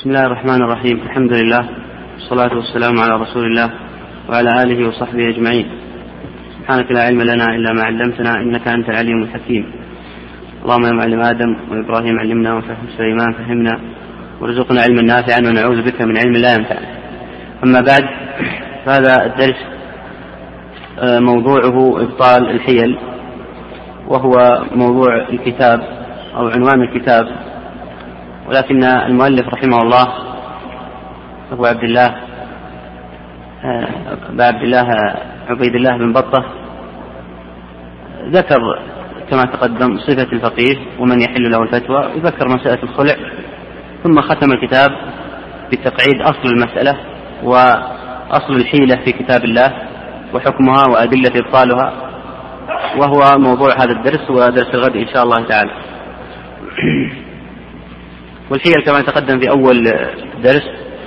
بسم الله الرحمن الرحيم. الحمد لله والصلاة والسلام على رسول الله وعلى آله وصحبه أجمعين. سبحانك لا علم لنا إلا ما علمتنا إنك أنت العليم الحكيم. اللهم يا معلم آدم وإبراهيم علمنا وفهم سليمان فهمنا وارزقنا علما نافعا ونعوذ بك من علم لا ينفع. أما بعد، فهذا الدرس موضوعه إبطال الحيل، وهو موضوع الكتاب أو عنوان الكتاب، ولكن المؤلف رحمه الله أبو عبد الله عبيد الله بن بطة ذكر كما تقدم صفة الفقيه ومن يحل له الفتوى، وذكر مسألة الخلع، ثم ختم الكتاب بتقعيد أصل المسألة وأصل الحيلة في كتاب الله وحكمها وأدلة إبطالها، وهو موضوع هذا الدرس ودرس الغد إن شاء الله تعالى. والحيل كما تقدم في أول درس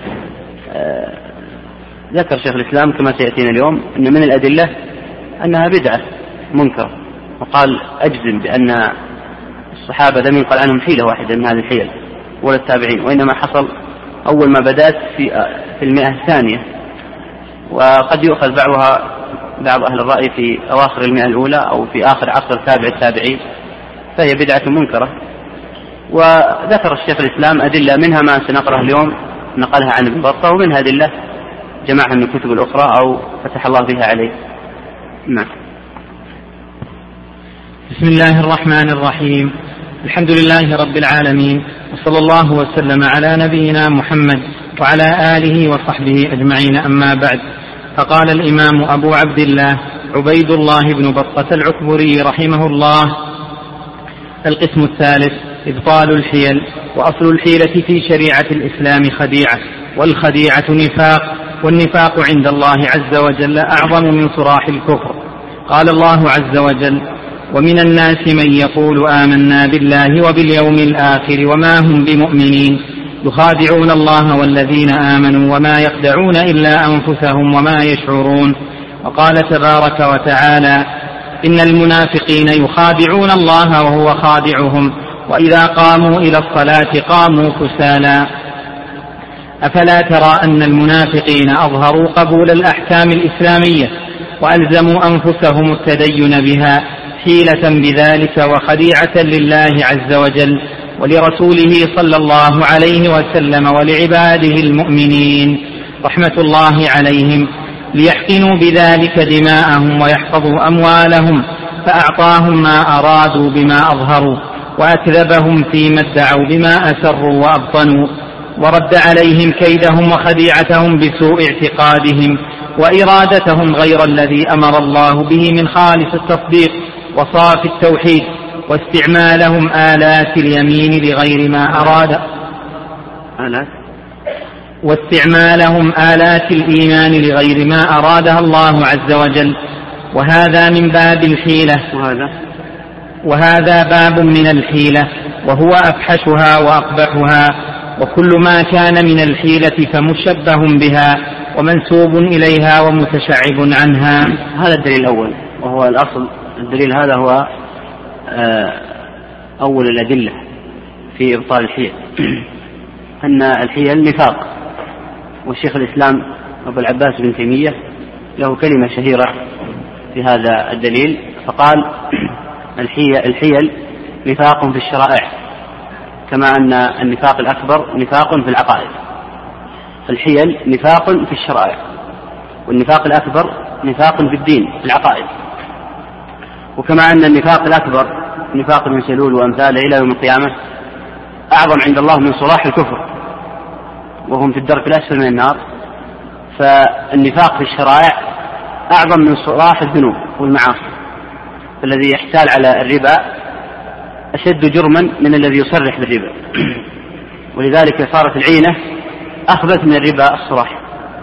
ذكر شيخ الإسلام كما سيأتينا اليوم أن من الأدلة أنها بدعة منكرة، وقال أجزم بأن الصحابة لم ينقل عنهم حيلة واحدة من هذه الحيل ولا التابعين، وإنما حصل أول ما بدأت في المئة الثانية، وقد يؤخذ بعض أهل الرأي في أواخر المئة الأولى أو في آخر عصر تابع التابعين، فهي بدعة منكرة. وذكر الشيخ الإسلام أدلة منها ما سنقرأه اليوم نقلها عن ابن بطة، ومنها أدلة جمعها من الكتب الأخرى أو فتح الله بها عليه. نعم. بسم الله الرحمن الرحيم. الحمد لله رب العالمين، وصلى الله وسلم على نبينا محمد وعلى آله وصحبه أجمعين. أما بعد، فقال الإمام أبو عبد الله عبيد الله بن بطة العكبري رحمه الله: القسم الثالث إبطال الحيل. وأصل الحيلة في شريعة الإسلام خديعة، والخديعة نفاق، والنفاق عند الله عز وجل أعظم من صراح الكفر. قال الله عز وجل: ومن الناس من يقول آمنا بالله وباليوم الآخر وما هم بمؤمنين يخادعون الله والذين آمنوا وما يخدعون إلا أنفسهم وما يشعرون. وقال تبارك وتعالى: إن المنافقين يخادعون الله وهو خادعهم وإذا قاموا إلى الصلاة قاموا كسالى. أفلا ترى أن المنافقين أظهروا قبول الأحكام الإسلامية وألزموا أنفسهم التدين بها حيلة بذلك وخديعة لله عز وجل ولرسوله صلى الله عليه وسلم ولعباده المؤمنين رحمة الله عليهم، ليحقنوا بذلك دماءهم ويحفظوا أموالهم، فأعطاهم ما أرادوا بما أظهروا، وأكذبهم فيما ادعوا بما أسروا وأبطنوا، ورد عليهم كيدهم وخديعتهم بسوء اعتقادهم وإرادتهم غير الذي أمر الله به من خالص التصديق وصاف التوحيد، واستعمالهم آلات اليمين لغير ما أراد، واستعمالهم آلات الإيمان لغير ما أرادها الله عز وجل. وهذا من باب الحيلة، وهذا باب من الحيلة، وهو أفحشها وأقبحها، وكل ما كان من الحيلة فمشبه بها ومنسوب إليها ومتشعب عنها. هذا الدليل الأول، وهو الأصل. الدليل هذا هو أول الأدلة في إبطال الحيل، أن الحيل نفاق. والشيخ الإسلام أبو العباس بن تيمية له كلمة شهيرة في هذا الدليل، فقال: الحيل نفاق في الشرائع، كما أن النفاق الأكبر نفاق في العقائد. الحيل نفاق في الشرائع، والنفاق الأكبر نفاق في الدين في العقائد. وكما أن النفاق الأكبر نفاق من سلول وأمثاله إلى يوم القيامة أعظم عند الله من صراح الكفر، وهم في الدرك الأسفل من النار، فالنفاق في الشرائع أعظم من صراح الذنوب والمعاصي. فالذي يحتال على الربا أشد جرما من الذي يصرح بالربا، ولذلك صارت العينة أخبث من الربا الصراح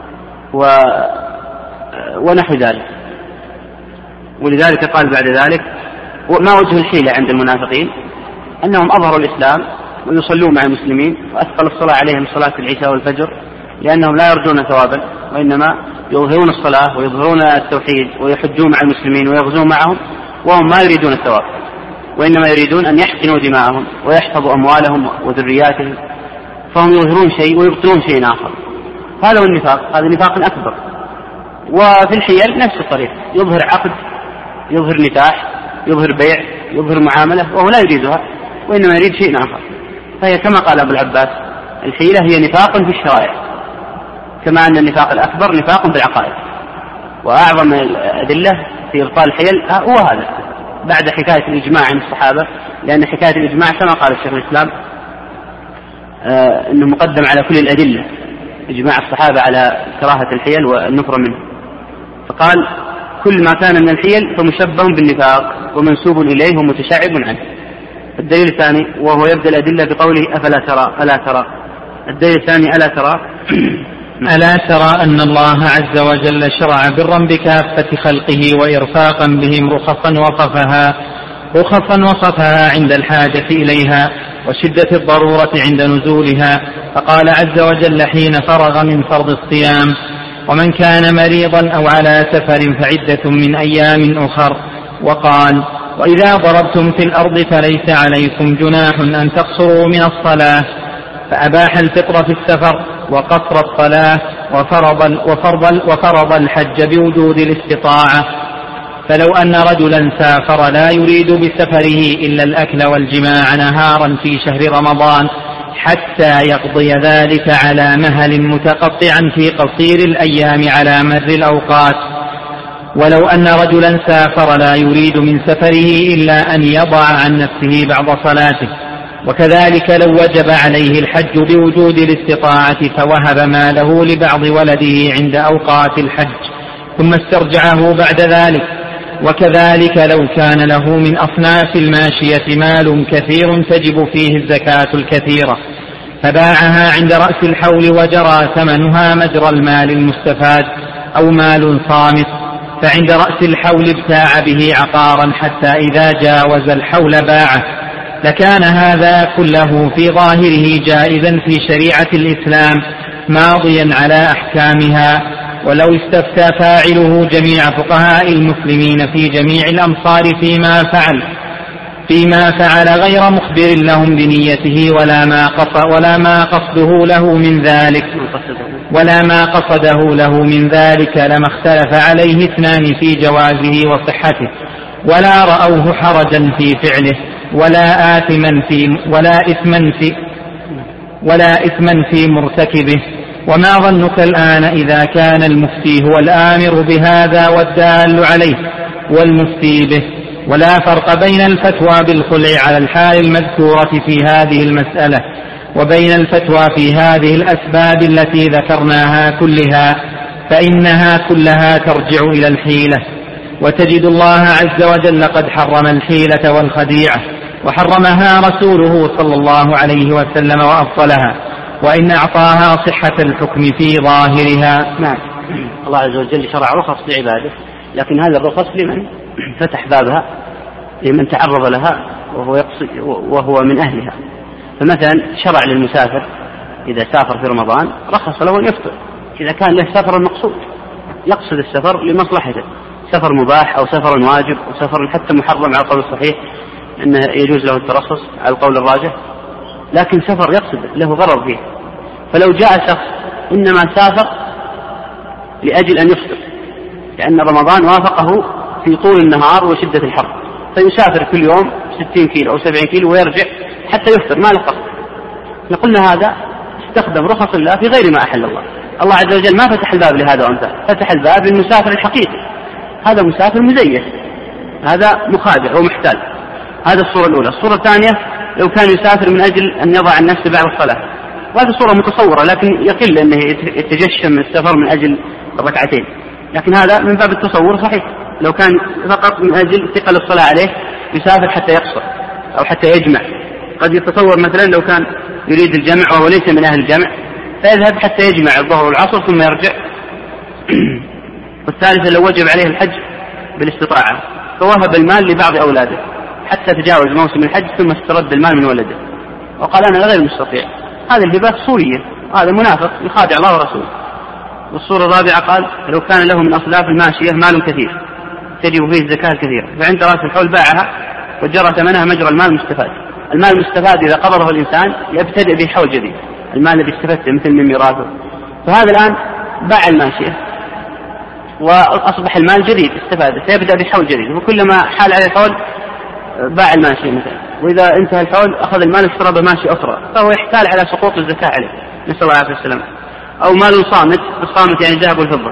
ونحو ذلك. ولذلك قال بعد ذلك: ما وجه الحيلة عند المنافقين؟ أنهم أظهروا الإسلام ويصلون مع المسلمين، وأثقل الصلاة عليهم صلاة العشاء والفجر، لأنهم لا يرجون ثوابا، وإنما يظهرون الصلاة ويظهرون التوحيد ويحجون مع المسلمين ويغزون معهم، وهم ما يريدون الثواب، وإنما يريدون أن يحقنوا دماءهم ويحفظوا أموالهم وذرياتهم، فهم يظهرون شيء ويبطلون شيء آخر. هذا هو النفاق، هذا نفاق أكبر. وفي الحيل نفس الطريق، يظهر عقد، يظهر نكاح، يظهر بيع، يظهر معاملة وهو لا يريدها وإنما يريد شيء آخر. فهي كما قال أبو العباس الحيلة هي نفاق في الشرائع، كما أن النفاق الأكبر نفاق في العقائد. وأعظم الأدلة في إبطال الحيل هو هذا بعد حكاية الإجماع عن الصحابة، لأن حكاية الإجماع كما قال الشيخ الإسلام أنه مقدم على كل الأدلة، إجماع الصحابة على كراهة الحيل والنفر منه. فقال كل ما كان من الحيل فمشبه بالنفاق ومنسوب إليه ومتشعب عنه. الدليل الثاني وهو يبدأ الأدلة بقوله ألا ترى. الدليل الثاني ألا ترى أن الله عز وجل شرع برا بكافة خلقه وإرفاقا بهم رخصا وصفها عند الحاجة إليها وشدة الضرورة عند نزولها. فقال عز وجل حين فرغ من فرض الصيام ومن كان مريضا أو على سفر فعدة من أيام أخر. وقال وإذا ضربتم في الأرض فليس عليكم جناح أن تقصروا من الصلاة. فأباح الفطر في السفر وقصر الصلاة وفرض الحج بوجود الاستطاعة. فلو أن رجلا سافر لا يريد بسفره إلا الأكل والجماع نهارا في شهر رمضان حتى يقضي ذلك على مهل متقطعا في قصير الأيام على مر الأوقات. ولو أن رجلا سافر لا يريد من سفره إلا أن يضع عن نفسه بعض صلاته. وكذلك لو وجب عليه الحج بوجود الاستطاعة فوهب ماله لبعض ولده عند أوقات الحج ثم استرجعه بعد ذلك. وكذلك لو كان له من أصناف الماشية مال كثير تجب فيه الزكاة الكثيرة فباعها عند رأس الحول وجرى ثمنها مجرى المال المستفاد أو مال صامت فعند رأس الحول ابتاع به عقارا حتى إذا جاوز الحول باعه، لكان هذا كله في ظاهره جائزا في شريعة الإسلام ماضيا على أحكامها. ولو استفتى فاعله جميع فقهاء المسلمين في جميع الأمصار فيما فعل غير مخبر لهم بنيته ولا ما قصده له من ذلك لما اختلف عليه اثنان في جوازه وصحته ولا رأوه حرجا في فعله ولا إثما في مرتكبه. وما ظنك الآن إذا كان المفتي هو الآمر بهذا والدال عليه والمفتي به؟ ولا فرق بين الفتوى بالخلع على الحال المذكورة في هذه المسألة وبين الفتوى في هذه الأسباب التي ذكرناها كلها، فإنها كلها ترجع إلى الحيلة. وتجد الله عز وجل قد حرم الحيلة والخديعة وحرمها رسوله صلى الله عليه وسلم وأفضلها، وإن أعطاها صحة الحكم في ظاهرها. نعم، الله عز وجل شرع رخص لعباده، لكن هذا الرخص لمن فتح بابها، لمن تعرض لها وهو من أهلها. فمثلا شرع للمسافر إذا سافر في رمضان رخص له أن يفطر إذا كان له سفر المقصود يقصد السفر لمصلحته، سفر مباح أو سفر واجب أو سفر حتى محرم على القول الصحيح أنه يجوز له الترخص على القول الراجح، لكن سفر يقصد له غرض فيه. فلو جاء شخص إنما سافر لأجل أن يفطر لأن رمضان وافقه في طول النهار وشدة الحر، فيسافر كل يوم 60 كيلو أو 70 كيلو ويرجع حتى يفطر ما له قصد، نقولنا هذا استخدم رخص الله في غير ما أحل الله. الله عز وجل ما فتح الباب لهذا وأنت، فتح الباب للمسافر الحقيقي، هذا مسافر مزيف، هذا مخادع ومحتال. هذا الصورة الأولى. الصورة الثانية لو كان يسافر من أجل أن يضع عن نفسه بعد الصلاة، وهذه صورة متصورة لكن يقل أنه يتجشم السفر من أجل الركعتين، لكن هذا من باب التصور صحيح. لو كان فقط من أجل ثقل الصلاة عليه يسافر حتى يقصر أو حتى يجمع، قد يتصور مثلا لو كان يريد الجمع وهو ليس من أهل الجمع فيذهب حتى يجمع الظهر والعصر ثم يرجع. والثالثة لو وجب عليه الحج بالاستطاعة فوهب المال لبعض أولاده حتى تجاوز موسم الحج ثم استرد المال من ولده وقال أنا غير مستطيع، هذه الهبات صورية، هذا منافق يخادع الله ورسوله. والصورة الرابعة قال لو كان له من أصلاف الماشية مال كثير تجب فيه الزكاة الكثيرة فعند رأس الحول باعها وجرى ثمنها مجرى المال المستفاد. المال المستفاد إذا قبضه الإنسان يبتدئ به حول جديد، المال الذي استفدته مثل من ميراثه، فهذا الآن باع الماشية وأصبح المال جديد استفاده، سيبدأ بحول جديد، وكلما حال عليه الحول باع الماشية مثلا، وإذا انتهى الحول أخذ المال واشترى بماشية أخرى، فهو يحتال على سقوط الزكاة عليه، نسأل الله عليه وسلم. أو مال صامت، الصامت يعني الذهب والفضة،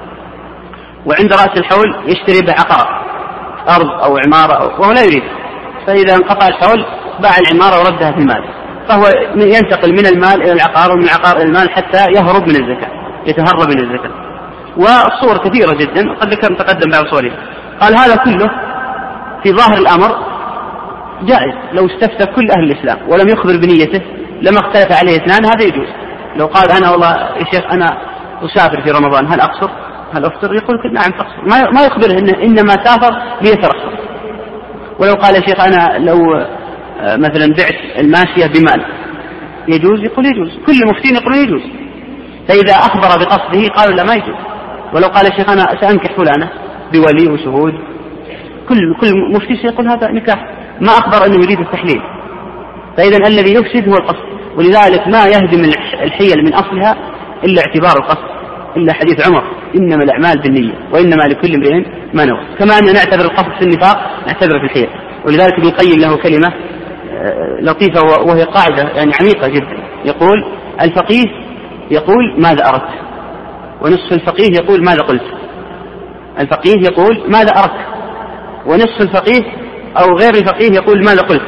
وعند رأس الحول يشتري بعقار أرض أو عمارة وهو لا يريد، فإذا انقطع الحول باع العمارة وردها في المال، فهو ينتقل من المال إلى العقار ومن العقار إلى المال حتى يهرب من الزكاة، يتهرب من الزكاة. والصور كثيرة جدا قد تقدم بعض صورها. قال هذا كله في ظاهر الأمر جائز، لو استفتى كل أهل الإسلام ولم يخبر بنيته لما اختلف عليه اثنان هذا يجوز. لو قال أنا والله يا شيخ أنا أسافر في رمضان هل أقصر هل أفطر، يقول نعم تقصر، ما يخبره إنما سافر ليترخص. ولو قال يا شيخ أنا لو مثلا بعت الماشية بمال يجوز، يقول يجوز، كل مفتين يقول يجوز. فإذا أخبر بقصده قالوا لا ما يجوز. ولو قال يا شيخ أنا سأنكح فلانة بولي وشهود، كل مفتي سيقول هذا نكاح، ما أخبر أنه يريد التحليل. فإذا الذي يفسد هو القصد، ولذلك ما يهدم الحيل من أصلها إلا اعتبار القصد، إلا حديث عمر إنما الأعمال بالنية وإنما لكل امرئ ما نوى. كما أن نعتبر القصد في النفاق نعتبر في الحيل. ولذلك ابن القيم له كلمة لطيفة وهي قاعدة يعني عميقة جدا، يقول الفقيه يقول ماذا أردت، ونصف الفقيه يقول ماذا قلت. الفقيه يقول ماذا أردت، ونصف الفقيه أو غير الفقيه يقول ماذا قلت.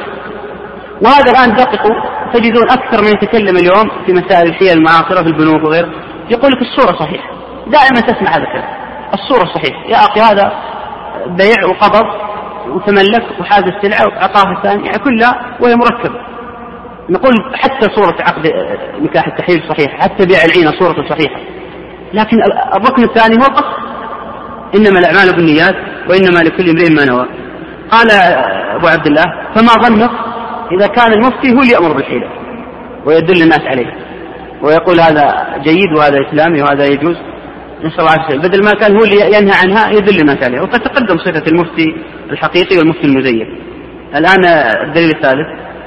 وهذا الآن دققوا تجدون أكثر من يتكلم اليوم في مسائل الحيل المعاصرة في البنوك وغيره يقول لك الصورة صحيحة، دائما تسمع هذا الكلام، الصورة صحيحة يا أخي، هذا بيع وقبض وتملك وحاز السلعة وأعطاها الثاني يعني كلها وهي مركبة. نقول حتى صورة عقد نكاح التحليل صحيحة، حتى بيع العينة صورته صحيحة، لكن الركن الثاني هو القصد، إنما الأعمال بالنيات وإنما لكل امرئ ما نوى. قال أبو عبد الله فما ظنك إذا كان المفتي هو اللي يأمر بالحيلة ويدل الناس عليه ويقول هذا جيد وهذا إسلامي وهذا يجوز، نسأل الله عليه بدل ما كان هو اللي ينهى عنها يدل الناس عليه. وقد تقدم صفة المفتي الحقيقي والمفتي المزيف. الآن الدليل الثالث،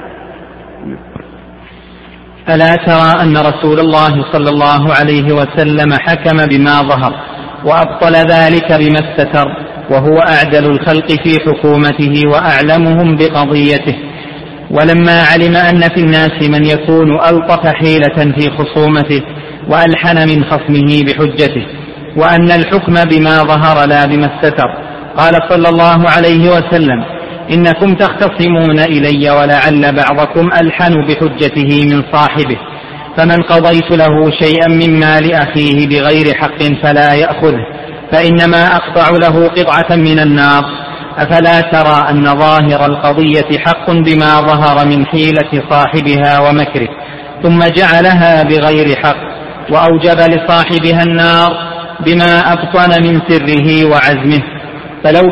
ألا ترى أن رسول الله صلى الله عليه وسلم حكم بما ظهر وأبطل ذلك بما استتر، وهو أعدل الخلق في حكومته وأعلمهم بقضيته. ولما علم أن في الناس من يكون ألطف حيلة في خصومته وألحن من خصمه بحجته، وأن الحكم بما ظهر لا بما استتر، قال صلى الله عليه وسلم إنكم تختصمون إلي ولعل بعضكم ألحن بحجته من صاحبه، فمن قضيت له شيئا من مال أخيه بغير حق فلا يأخذه، فإنما أقطع له قطعة من النار. أفلا ترى أن ظاهر القضية حق بما ظهر من حيلة صاحبها ومكره، ثم جعلها بغير حق وأوجب لصاحبها النار بما أبطن من سره وعزمه. فلو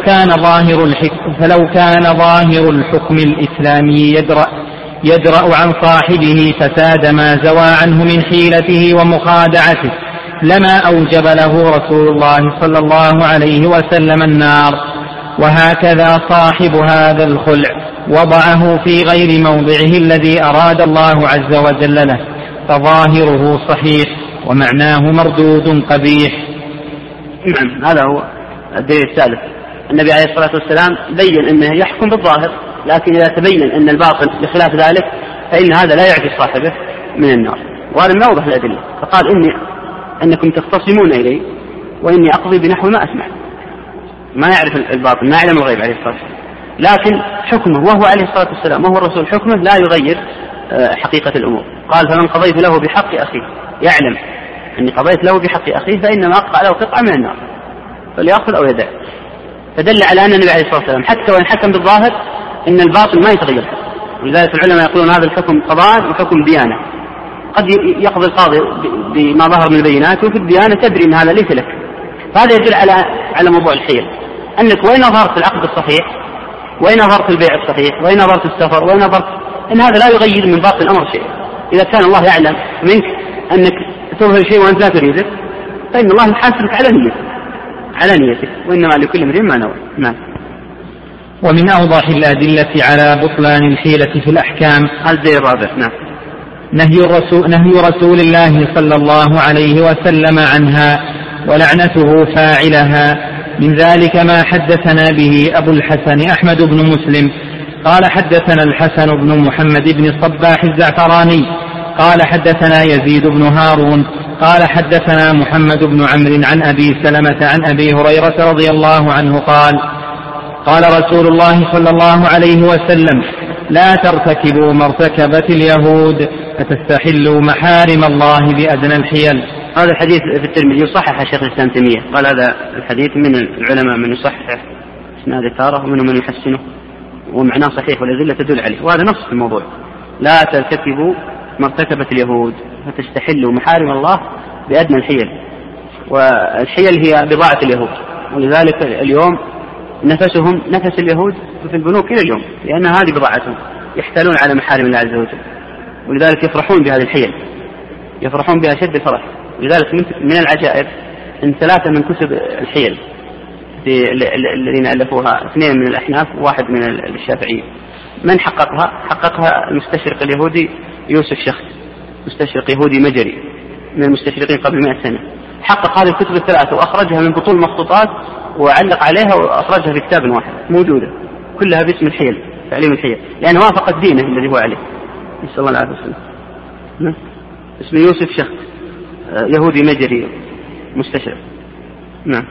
كان ظاهر الحكم الإسلامي يدرأ عن صاحبه فساد ما زوى عنه من حيلته ومخادعته لما أوجب له رسول الله صلى الله عليه وسلم النار. وهكذا صاحب هذا الخلع وضعه في غير موضعه الذي أراد الله عز وجل له، فظاهره صحيح ومعناه مردود قبيح. نعم، هذا هو الدليل الثالث. النبي عليه الصلاة والسلام بين أنه يحكم بالظاهر، لكن إذا تبين أن الباطل بخلاف ذلك فإن هذا لا يعفي صاحبه من النار. وهذا من أوضح الأدلة. فقال أنكم تختصمون إلي وإني أقضي بنحو ما أسمع. ما يعرف الباطل، ما يعلم الغيب عليه الصلاة والسلام، لكن حكمه وهو عليه الصلاة والسلام وهو الرسول حكمه لا يغير حقيقة الأمور. قال فمن قضيت له بحق أخيه، يعلم أني قضيت له بحق أخيه فإنما أقطع له قطعة من النار فليأخذ أو يدع. فدل على أن النبي عليه الصلاة والسلام حتى وإن حكم بالظاهر إن الباطل ما يتغير. ولذلك العلماء يقولون هذا الحكم قضاء وحكم ديانة. قد يقضي القاضي بما ظهر من البينات وفي الديانة تدري أن هذا ليس لك. فهذا يدل على موضوع الحيل، أنك وين نظرت العقد الصحيح وين نظرت البيع الصحيح وين نظرت السفر وين نظرت، إن هذا لا يغير من باطل الأمر شيء. إذا كان الله يعلم منك أنك تظهر شيء وأنت لا تريده فإن الله يحاسبك على نيتك وإنما لكل امرئ ما نوى. نعم. ومن أوضح الأدلة على بطلان الحيلة في الأحكام الزي الرابع. نعم. نهي رسول الله صلى الله عليه وسلم عنها ولعنته فاعلها. من ذلك ما حدثنا به أبو الحسن أحمد بن مسلم قال حدثنا الحسن بن محمد بن الصباح الزعفراني قال حدثنا يزيد بن هارون قال حدثنا محمد بن عمرو عن أبي سلمة عن أبي هريرة رضي الله عنه قال قال رسول الله صلى الله عليه وسلم لا ترتكبوا ما ارتكبت اليهود فتستحلوا محارم الله بأدنى الحيل. هذا الحديث في الترمذي يصحح شيخ الإسلام تيمية، قال هذا الحديث من العلماء من يصحح اسناد تاره ومنهم من يحسنه ومعناه صحيح والأدلة تدل عليه، وهذا نص في الموضوع. لا ترتكبوا ما ارتكبت اليهود فتستحلوا محارم الله بأدنى الحيل، والحيل هي بضاعة اليهود، ولذلك اليوم نفس اليهود في البنوك إلى اليوم، لأن هذه بضاعتهم يحتالون على محارم الله عز وجل، ولذلك يفرحون بهذه الحيل، يفرحون بها شد الفرح. لذلك من العجائب أن 3 من كتب الحيل الذين ألفوها 2 من الأحناف و1 من الشافعية، من حققها المستشرق اليهودي يوسف شخص، مستشرق يهودي مجري من المستشرقين قبل 100 سنة، حقق هذه الكتب ال3 وأخرجها من بطول مخطوطات وعلق عليها وأخرجها في كتاب واحد موجودة كلها باسم الحيل، تعليم الحيل، لأنه وافقت دينه الذي هو عليه، نسأل الله العافية والسلامة. اسمه يوسف شخص يهودي مجري مستشرق. نعم.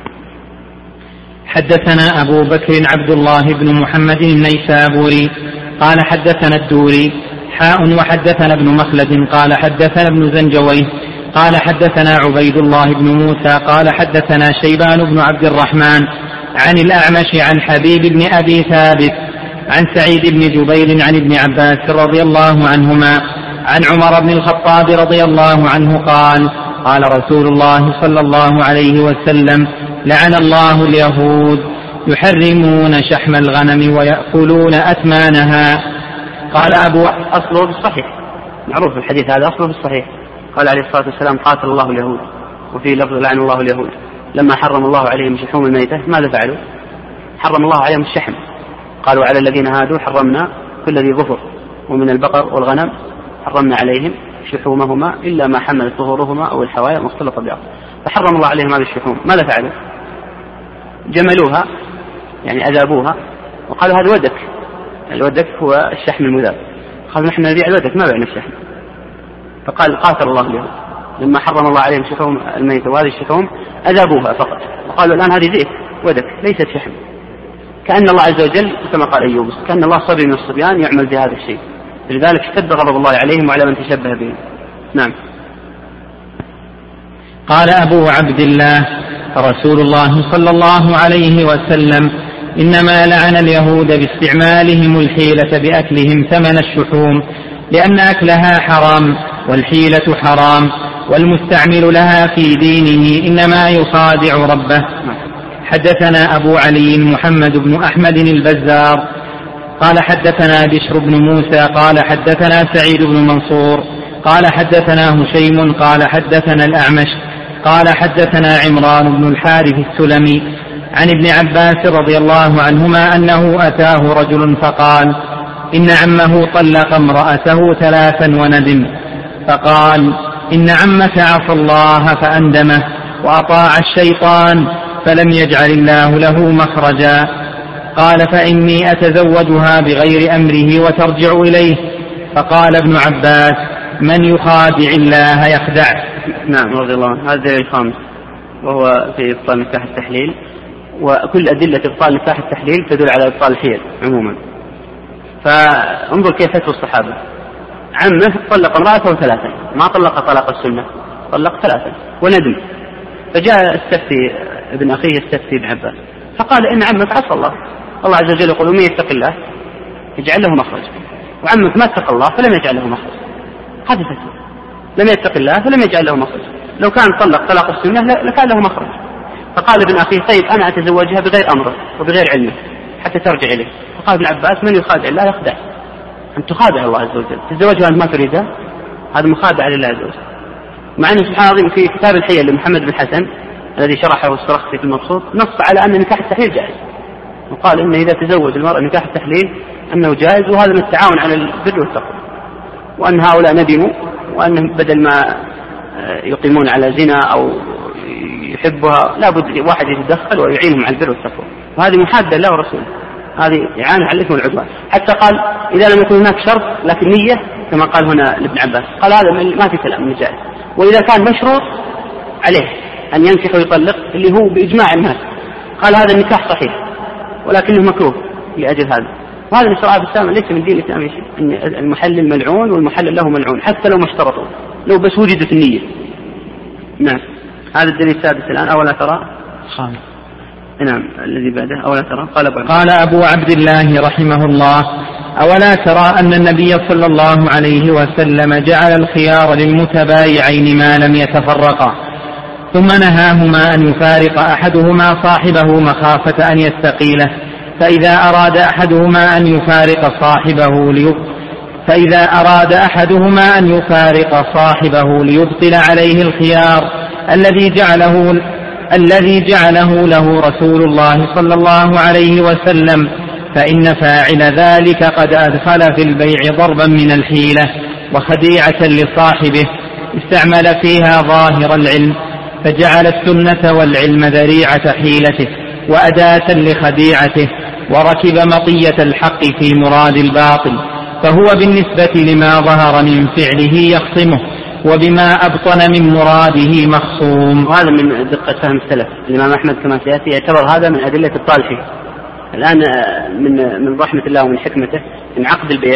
حدثنا أبو بكر عبد الله بن محمد النيسابوري قال حدثنا الدوري وحدثنا ابن مخلد قال حدثنا ابن زنجويه قال حدثنا عبيد الله بن موسى قال حدثنا شيبان بن عبد الرحمن عن الأعمش عن حبيب بن أبي ثابت عن سعيد بن جبير عن ابن عباس رضي الله عنهما عن عمر بن الخطاب رضي الله عنه قال قال رسول الله صلى الله عليه وسلم لعن الله اليهود يحرمون شحم الغنم ويأكلون أثمانها. قال أصله بالصحيح، معروف الحديث هذا أصله بالصحيح، قال عليه الصلاة والسلام قاتل الله اليهود، وفي لفظ لعن الله اليهود. لما حرم الله عليهم شحوم الميتة ماذا فعلوا؟ حرم الله عليهم الشحم، قالوا على الذين هادوا حرمنا كل ذي ظفر، ومن البقر والغنم حرمنا عليهم شحومهما إلا ما حملت ظهورهما أو الحوايا مختلطة بأرض، فحرم الله عليهم هذه الشحوم. ماذا فعلوا؟ جملوها، يعني أذابوها، وقالوا هذا ودك، الودك هو الشحم المذاب، قالوا نحن نبيع الودك ما بعنا الشحم، فقال قاتل الله اليهود لما حرم الله عليهم شحوم الميتة، وهذه الشحوم أذابوها فقط، وقالوا الآن هذه زيت ودك ليست شحم، كأن الله عز وجل كما قال أيوب كأن الله صبي من الصبيان يعمل بهذا الشيء، لذلك اشتد غضب الله عليهم وعلى من تشبه بهم. نعم. قال أبو عبد الله رسول الله صلى الله عليه وسلم إنما لعن اليهود باستعمالهم الحيلة بأكلهم ثمن الشحوم، لأن أكلها حرام والحيلة حرام، والمستعمل لها في دينه إنما يخادع ربه. حدثنا أبو علي محمد بن أحمد البزار قال حدثنا بشر بن موسى قال حدثنا سعيد بن منصور قال حدثنا هشيم قال حدثنا الأعمش قال حدثنا عمران بن الحارث السلمي عن ابن عباس رضي الله عنهما أنه أتاه رجل فقال إن عمه طلق امرأته 3 وندم، فقال إن عمك عصى الله فأندمه وأطاع الشيطان فلم يجعل الله له مخرجا، قال فإني أتزوجها بغير أمره وترجع إليه. فقال ابن عباس من يخادع الله يخدع. نعم رضي الله عنه. هذا الخامس وهو في إبطال نكاح التحليل، وكل أدلة إبطال نكاح التحليل تدل على إبطال الحيل عموما. فانظر كيف فتوى الصحابة، عمه طلق امرأته 3، ما طلق طلاق السنة، طلق 3 وندم، فجاء استفتي ابن أخيه يستفتي ابن عباس فقال إن عمك عصى الله، الله عز وجل يقول ومن يتق الله يجعل له مخرج، وعمك ما اتقى الله فلم يجعل له مخرج. هذه فتوى، لم يتق الله فلم يجعل له مخرج، لو كان طلق طلاق السنة لكان له مخرج. فقال ابن أخيه طيب أنا أتزوجها بغير أمره وبغير علمه حتى ترجع إليه. فقال ابن عباس من يخادع الله يخدع، أن تخادع الله عز وجل، تتزوجها أنت ما تريدها، هذا مخادع لله عز وجل. مع أن سبحان الله في كتاب الحيل لمحمد بن حسن الذي شرحه السرخسي في المبسوط نص على أن نكاح التحليل جائز، وقال إن إذا تزوج المرأة نكاح التحليل أنه جائز، وهذا من التعاون على البر والتقوى. وأن هؤلاء ندموا، وأنهم بدل ما يقيمون على زنا أو يحبها لابد واحد يتدخل ويعينهم على البر والتقوى، وهذه محادة الله ورسوله، هذه إعانة على الإثم والعدوان. حتى قال إذا لم يكن هناك شرط لكن نية كما قال هنا لابن عباس، قال هذا ما في كلام من جائز. وإذا كان مشروط عليه أن ينكح ويطلق اللي هو بإجماع الناس، قال هذا النكاح صحيح ولكنه مكروه لأجل هذا. وهذا الشرع الإسلامي ليس من دين الإسلام شيء، أن المحلل ملعون والمحلل له ملعون حتى لو ما اشترطوا، لو بس وجدت النية. نعم. هذا الدليل السادس الآن. أولا ترى خامس. نعم الذي بعده. أولا ترى قال أبو عبد الله رحمه الله: أولا ترى أن النبي صلى الله عليه وسلم جعل الخيار للمتبايعين ما لم يتفرقا، ثم نهاهما أن يفارق أحدهما صاحبه مخافة أن يستقيله، فإذا أراد أحدهما أن يفارق صاحبه ليبطل عليه الخيار الذي جعله له رسول الله صلى الله عليه وسلم، فإن فاعل ذلك قد أدخل في البيع ضربا من الحيلة وخديعة لصاحبه استعمل فيها ظاهر العلم، فجعل السنة والعلم ذريعة حيلته وأداة لخديعته، وركب مطية الحق في مراد الباطل، فهو بالنسبة لما ظهر من فعله يخصمه، وبما أبطن من مراده مخصوم. وهذا من دقة فهم السلف. الإمام أحمد كما سيأتي يعتبر هذا من أدلة الطالح. الآن من رحمة الله ومن حكمته إن عقد البيع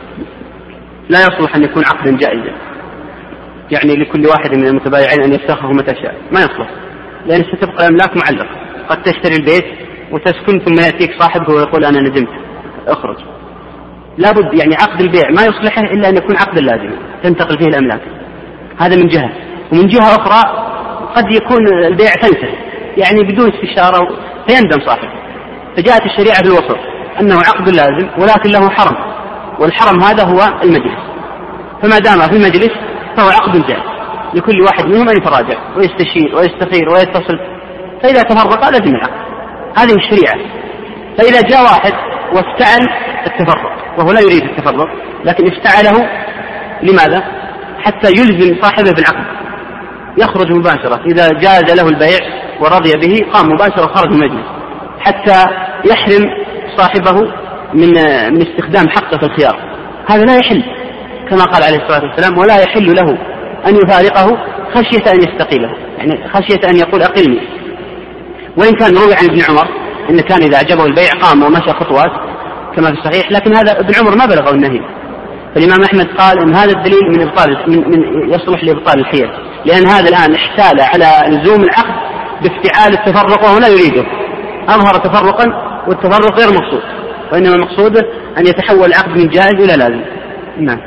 لا يصلح أن يكون عقدا جائزا، يعني لكل واحد من المتبايعين أن يفسخه متى شاء، ما يصلح، لأن ستبقى الأملاك معلقة. قد تشتري البيت وتسكن ثم يأتيك صاحبه ويقول أنا ندمت اخرج. لابد يعني عقد البيع ما يصلحه إلا أن يكون عقدا لازما تنتقل فيه الأملاك، هذا من جهة. ومن جهة أخرى قد يكون البيع فلسفة يعني بدون استشارة فيندم صاحبه، فجاءت الشريعة بالوسط أنه عقد لازم ولكن له حرم، والحرم هذا هو المجلس، فما دام في المجلس فهو عقد جائز لكل واحد منهم أن يتراجع ويستشير ويستخير ويتصل، فإذا تفرق لازم العقد. هذه الشريعة. فإذا جاء واحد وافتعل التفرق وهو لا يريد التفرق لكن افتعله لماذا؟ حتى يلزم صاحبه بالعقد، يخرج مباشرة. إذا جاز له البيع ورضي به قام مباشرة وخرج من المجلس حتى يحرم صاحبه من استخدام حقه في الخيار. هذا لا يحل كما قال عليه الصلاة والسلام: ولا يحل له أن يفارقه خشية أن يستقيله، يعني خشية أن يقول أقلني. وإن كان روي عن ابن عمر إن كان إذا أعجبه البيع قام ومشى خطوات كما في الصحيح، لكن هذا ابن عمر ما بلغه النهي. فالإمام أحمد قال إن هذا الدليل من يصلح لإبطال الحيل، لأن هذا الآن احتال على لزوم العقد بافتعال التفرق وهو لا يريده، أظهر تفرقا والتفرق غير مقصود، وإنما مقصوده أن يتحول العقد من جائز إلى لازم. نعم.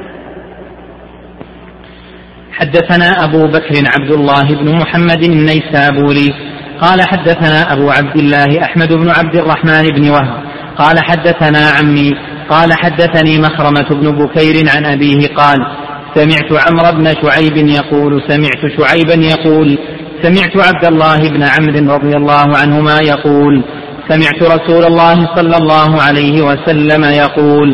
حدثنا أبو بكر عبد الله بن محمد النيسابوري قال حدثنا أبو عبد الله أحمد بن عبد الرحمن بن وهب قال حدثنا عمي قال حدثني مخرمة بن بكير عن أبيه قال: سمعت عمرو بن شعيب يقول سمعت شعيبا يقول سمعت عبد الله بن عمرو رضي الله عنهما يقول: سمعت رسول الله صلى الله عليه وسلم يقول: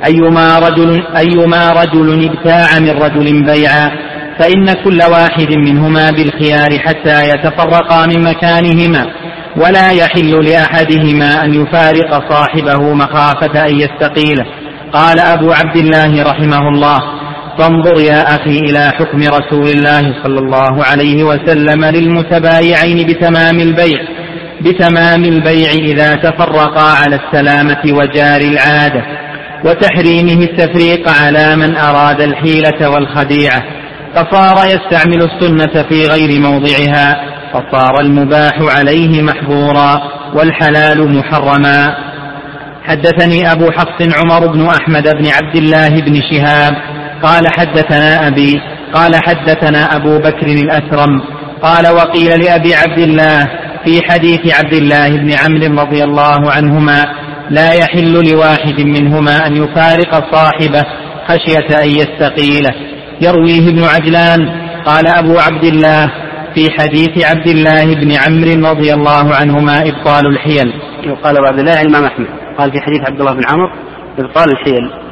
أيما رجل ابتاع من رجل بيعا فإن كل واحد منهما بالخيار حتى يتفرقا من مكانهما، ولا يحل لأحدهما أن يفارق صاحبه مخافة أن يستقيله. قال أبو عبد الله رحمه الله: فانظر يا أخي إلى حكم رسول الله صلى الله عليه وسلم للمتبايعين بتمام البيع إذا تفرقا على السلامة وجار العادة، وتحريمه التفريق على من أراد الحيلة والخديعة، فصار يستعمل السنة في غير موضعها، فصار المباح عليه محظورا والحلال محرما. حدثني أبو حفص عمر بن أحمد بن عبد الله بن شهاب قال حدثنا أبي قال حدثنا أبو بكر الأسرم قال: وقيل لأبي عبد الله في حديث عبد الله بن عمرو رضي الله عنهما: لا يحل لواحد منهما أن يفارق صاحبه خشية أن يستقيله. يرويه ابن عجلان. قال أبو عبد الله في حديث عبد الله بن عمرو رضي الله عنهما: إبطال الحيل. وقال أبو عبد الله الإمام أحمد قال في حديث عبد الله بن عمرو: إبطال الحيل.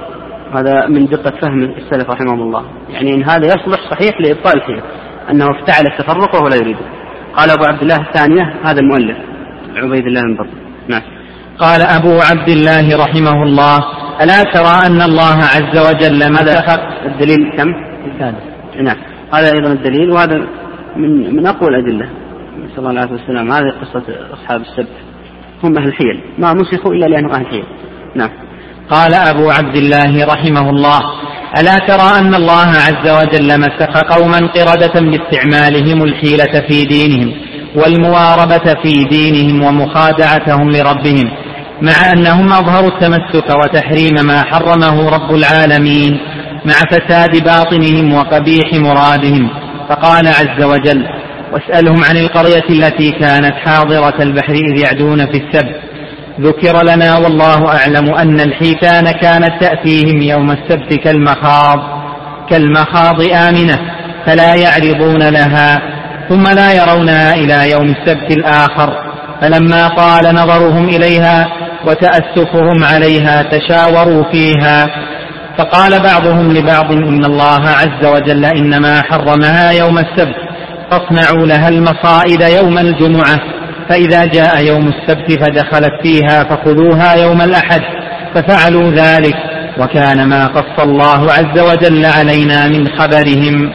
هذا من دقة فهم السلف رحمهم الله، يعني إن هذا يصلح صحيح لإبطال الحيل، أنه افتعل التفرق وهو لا يريده. قال أبو عبد الله الثانية، هذا المؤلف عبيد الله بن بطل. نعم. قال أبو عبد الله رحمه الله: ألا ترى أن الله عز وجل مسخ الدليل كم؟ الثالث. نعم، هذا أيضا الدليل، وهذا من أقوى الأدلة. صلى الله عليه وسلم. هذه قصة أصحاب السبت، هم أهل الحيل، ما مسخوا إلا لأنهم أهل الحيل. نعم. قال أبو عبد الله رحمه الله: ألا ترى أن الله عز وجل مسخ قوما قردة باستعمالهم الحيلة في دينهم والمواربة في دينهم ومخادعتهم لربهم، مع أنهم أظهروا التمسك وتحريم ما حرمه رب العالمين مع فساد باطنهم وقبيح مرادهم. فقال عز وجل: واسألهم عن القرية التي كانت حاضرة البحر إذ يعدون في السبت ذكر لنا والله أعلم أن الحيتان كانت تأتيهم يوم السبت كالمخاض آمنة فلا يعرضون لها ثم لا يرونها إلى يوم السبت الآخر. فلما طال نظرهم إليها وتأسفهم عليها تشاوروا فيها، فقال بعضهم لبعض: إن الله عز وجل إنما حرمها يوم السبت، فاصنعوا لها المصائد يوم الجمعة، فإذا جاء يوم السبت فدخلت فيها فخذوها يوم الأحد، ففعلوا ذلك، وكان ما قص الله عز وجل علينا من خبرهم.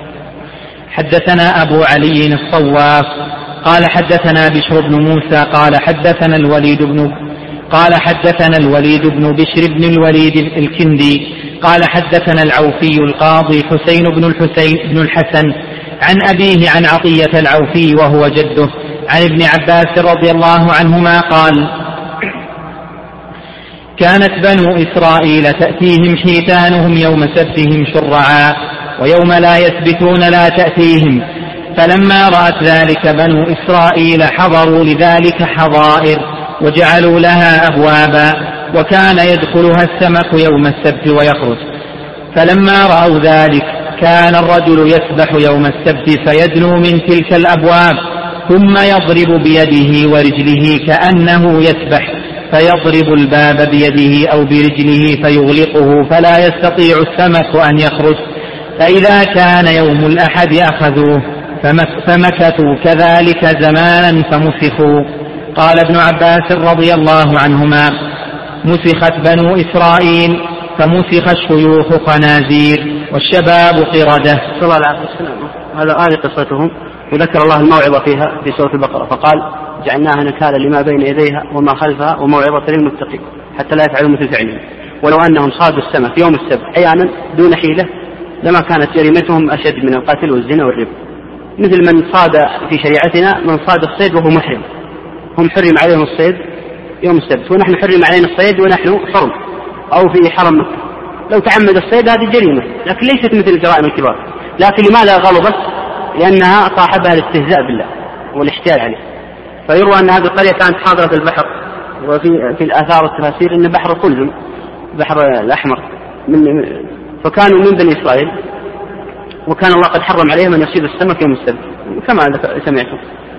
حدثنا أبو علي الصواف قال حدثنا بشر بن موسى قال حدثنا الوليد بن بشر بن الوليد الكندي قال حدثنا العوفي القاضي حسين بن الحسن عن أبيه عن عطية العوفي وهو جده عن ابن عباس رضي الله عنهما قال: كانت بنو إسرائيل تأتيهم حيتانهم يوم سبتهم شرعا، ويوم لا يسبتون لا تأتيهم، فلما رأت ذلك بنو إسرائيل حضروا لذلك حظائر وجعلوا لها أبوابا، وكان يدخلها السمك يوم السبت ويخرج. فلما رأوا ذلك كان الرجل يسبح يوم السبت فيدنو من تلك الأبواب، ثم يضرب بيده ورجله كأنه يسبح، فيضرب الباب بيده أو برجله فيغلقه فلا يستطيع السمك أن يخرج. فإذا كان يوم الأحد أخذوه فمكثوا كذلك زمانا فمسخوا. قال ابن عباس رضي الله عنهما: مسخت بنو إسرائيل فمسخ الشيوخ خنازير والشباب قردة. صلى الله عليه وسلم. هذه قصتهم، وذكر الله الموعظة فيها في سورة البقرة فقال: جعلناها نكالا لما بين يديها وما خلفها وموعظة للمتقين حتى لا يفعلوا مثل فعلهم. ولو أنهم صادوا السمك يوم السبت أحيانا دون حيلة لما كانت جريمتهم أشد من القتل والزنا والربا، مثل من صاد في شريعتنا من صاد الصيد وهو محرم. هم حرم عليهم الصيد يوم السبت، ونحن حرم علينا الصيد ونحن حرم أو في حرم مكة. لو تعمد الصيد هذه جريمة، لكن ليست مثل الجرائم الكبار. لكن لماذا غلظت؟ لأنها صاحبها الاستهزاء بالله والاحتيال عليه. فيروى أن هذه القرية كانت حاضرة البحر، وفي الآثار والتفاسير أن بحر قلزم، بحر الأحمر، فكانوا من بني إسرائيل، وكان الله قد حرم عليهم أن يصيد السمك يوم السبت كما سمعتم.